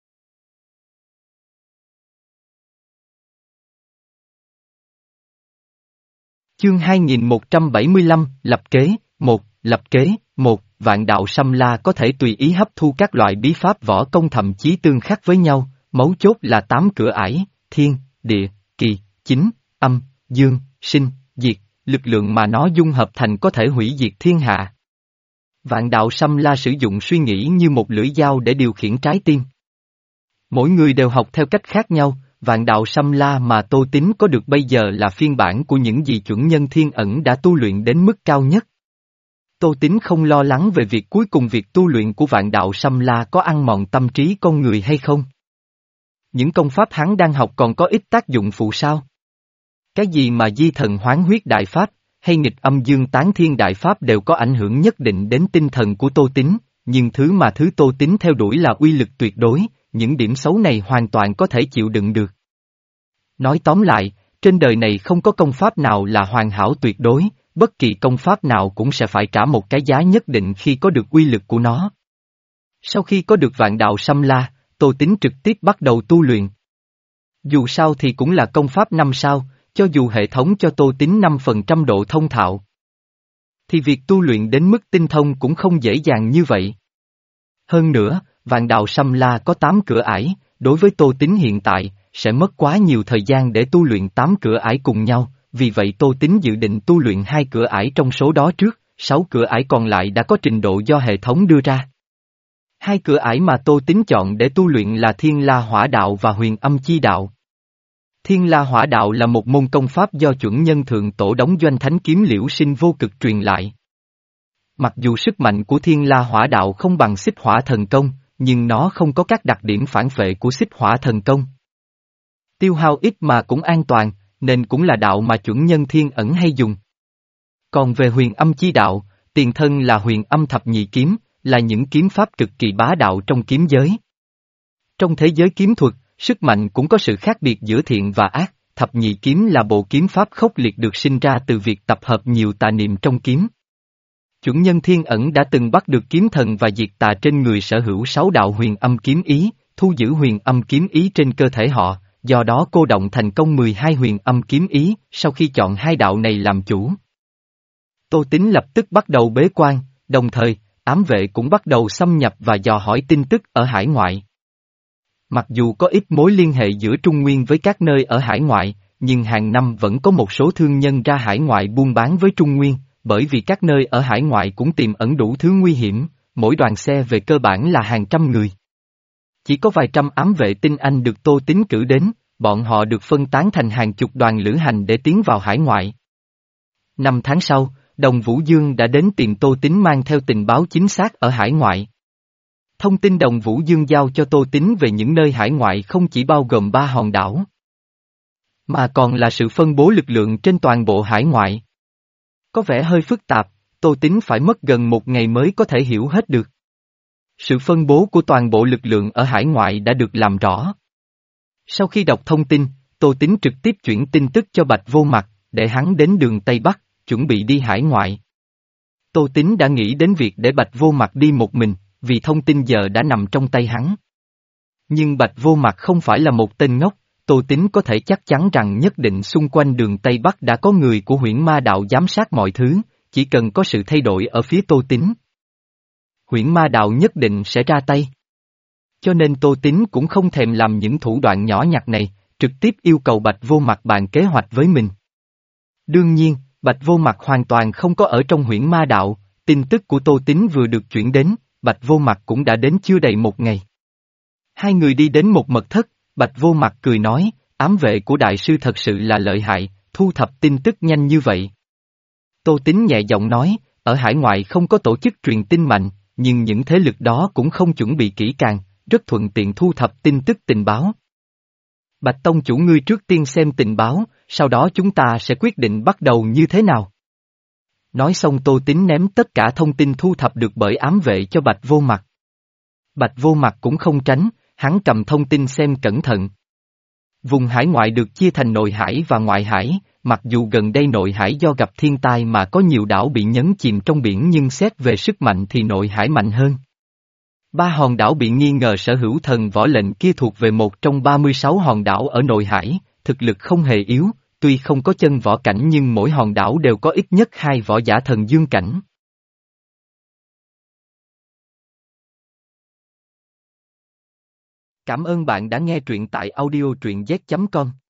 Chương hai nghìn một trăm bảy mươi lăm, Lập kế, một, Lập kế, một, Vạn Đạo Xâm La có thể tùy ý hấp thu các loại bí pháp võ công thậm chí tương khắc với nhau, mấu chốt là tám cửa ải, thiên, địa, kỳ, chính, âm, dương, sinh, diệt, lực lượng mà nó dung hợp thành có thể hủy diệt thiên hạ. Vạn đạo Xâm La sử dụng suy nghĩ như một lưỡi dao để điều khiển trái tim. Mỗi người đều học theo cách khác nhau, vạn đạo Xâm La mà Tô Tín có được bây giờ là phiên bản của những gì chuẩn nhân thiên ẩn đã tu luyện đến mức cao nhất. Tô Tín không lo lắng về việc cuối cùng việc tu luyện của vạn đạo Xâm La có ăn mòn tâm trí con người hay không. Những công pháp hắn đang học còn có ít tác dụng phụ sao? Cái gì mà di thần hoán huyết đại pháp, hay nghịch âm dương tán thiên đại pháp đều có ảnh hưởng nhất định đến tinh thần của Tô Tín, nhưng thứ mà thứ Tô Tín theo đuổi là uy lực tuyệt đối, những điểm xấu này hoàn toàn có thể chịu đựng được. Nói tóm lại, trên đời này không có công pháp nào là hoàn hảo tuyệt đối, bất kỳ công pháp nào cũng sẽ phải trả một cái giá nhất định khi có được uy lực của nó. Sau khi có được vạn đạo Xâm La, Tô Tín trực tiếp bắt đầu tu luyện. Dù sao thì cũng là công pháp năm sao, cho dù hệ thống cho Tô Tín năm phần trăm độ thông thạo, thì việc tu luyện đến mức tinh thông cũng không dễ dàng như vậy. Hơn nữa, vạn đạo Xâm La có tám cửa ải, đối với Tô Tín hiện tại, sẽ mất quá nhiều thời gian để tu luyện tám cửa ải cùng nhau, vì vậy Tô Tín dự định tu luyện hai cửa ải trong số đó trước, sáu cửa ải còn lại đã có trình độ do hệ thống đưa ra. Hai cửa ải mà Tô Tín chọn để tu luyện là Thiên La Hỏa Đạo và Huyền Âm Chi Đạo. Thiên La Hỏa Đạo là một môn công pháp do chuẩn nhân thượng tổ đóng doanh thánh kiếm liễu sinh vô cực truyền lại. Mặc dù sức mạnh của Thiên La Hỏa Đạo không bằng Xích Hỏa Thần Công, nhưng nó không có các đặc điểm phản phệ của Xích Hỏa Thần Công. Tiêu hao ít mà cũng an toàn, nên cũng là đạo mà chuẩn nhân thiên ẩn hay dùng. Còn về Huyền Âm Chi Đạo, tiền thân là Huyền Âm Thập Nhị Kiếm, là những kiếm pháp cực kỳ bá đạo trong kiếm giới. Trong thế giới kiếm thuật, sức mạnh cũng có sự khác biệt giữa thiện và ác, thập nhị kiếm là bộ kiếm pháp khốc liệt được sinh ra từ việc tập hợp nhiều tà niệm trong kiếm. Chuẩn nhân thiên ẩn đã từng bắt được kiếm thần và diệt tà trên người sở hữu sáu đạo huyền âm kiếm ý, thu giữ huyền âm kiếm ý trên cơ thể họ, do đó cô động thành công mười hai huyền âm kiếm ý, sau khi chọn hai đạo này làm chủ. Tô Tín lập tức bắt đầu bế quan, đồng thời, ám vệ cũng bắt đầu xâm nhập và dò hỏi tin tức ở hải ngoại. Mặc dù có ít mối liên hệ giữa Trung Nguyên với các nơi ở hải ngoại, nhưng hàng năm vẫn có một số thương nhân ra hải ngoại buôn bán với Trung Nguyên, bởi vì các nơi ở hải ngoại cũng tiềm ẩn đủ thứ nguy hiểm, mỗi đoàn xe về cơ bản là hàng trăm người. Chỉ có vài trăm ám vệ tinh anh được Tô Tín cử đến, bọn họ được phân tán thành hàng chục đoàn lữ hành để tiến vào hải ngoại. Năm tháng sau, Đồng Vũ Dương đã đến tìm Tô Tín mang theo tình báo chính xác ở hải ngoại. Thông tin Đồng Vũ Dương giao cho Tô Tín về những nơi hải ngoại không chỉ bao gồm ba hòn đảo, mà còn là sự phân bố lực lượng trên toàn bộ hải ngoại. Có vẻ hơi phức tạp, Tô Tín phải mất gần một ngày mới có thể hiểu hết được. Sự phân bố của toàn bộ lực lượng ở hải ngoại đã được làm rõ. Sau khi đọc thông tin, Tô Tín trực tiếp chuyển tin tức cho Bạch Vô Mặt, để hắn đến đường Tây Bắc, chuẩn bị đi hải ngoại. Tô Tín đã nghĩ đến việc để Bạch Vô Mặt đi một mình, vì thông tin giờ đã nằm trong tay hắn. Nhưng Bạch Vô Mặt không phải là một tên ngốc, Tô Tín có thể chắc chắn rằng nhất định xung quanh đường Tây Bắc đã có người của Huyễn Ma Đạo giám sát mọi thứ, chỉ cần có sự thay đổi ở phía Tô Tín, Huyễn Ma Đạo nhất định sẽ ra tay. Cho nên Tô Tín cũng không thèm làm những thủ đoạn nhỏ nhặt này, trực tiếp yêu cầu Bạch Vô Mặt bàn kế hoạch với mình. Đương nhiên, Bạch Vô Mặt hoàn toàn không có ở trong Huyễn Ma Đạo, tin tức của Tô Tín vừa được chuyển đến, Bạch Vô Mặt cũng đã đến chưa đầy một ngày. Hai người đi đến một mật thất, Bạch Vô Mặt cười nói, ám vệ của đại sư thật sự là lợi hại, thu thập tin tức nhanh như vậy. Tô Tín nhẹ giọng nói, ở hải ngoại không có tổ chức truyền tin mạnh, nhưng những thế lực đó cũng không chuẩn bị kỹ càng, rất thuận tiện thu thập tin tức tình báo. Bạch Tông chủ ngươi trước tiên xem tình báo, sau đó chúng ta sẽ quyết định bắt đầu như thế nào. Nói xong Tô Tín ném tất cả thông tin thu thập được bởi ám vệ cho Bạch Vô Mặt. Bạch Vô Mặt cũng không tránh, hắn cầm thông tin xem cẩn thận. Vùng hải ngoại được chia thành nội hải và ngoại hải, mặc dù gần đây nội hải do gặp thiên tai mà có nhiều đảo bị nhấn chìm trong biển nhưng xét về sức mạnh thì nội hải mạnh hơn. Ba hòn đảo bị nghi ngờ sở hữu thần võ lệnh kia thuộc về một trong ba mươi sáu hòn đảo ở nội hải, thực lực không hề yếu, tuy không có chân võ cảnh nhưng mỗi hòn đảo đều có ít nhất hai võ giả thần dương cảnh. Cảm ơn bạn đã nghe truyện tại audio truyện z chấm com.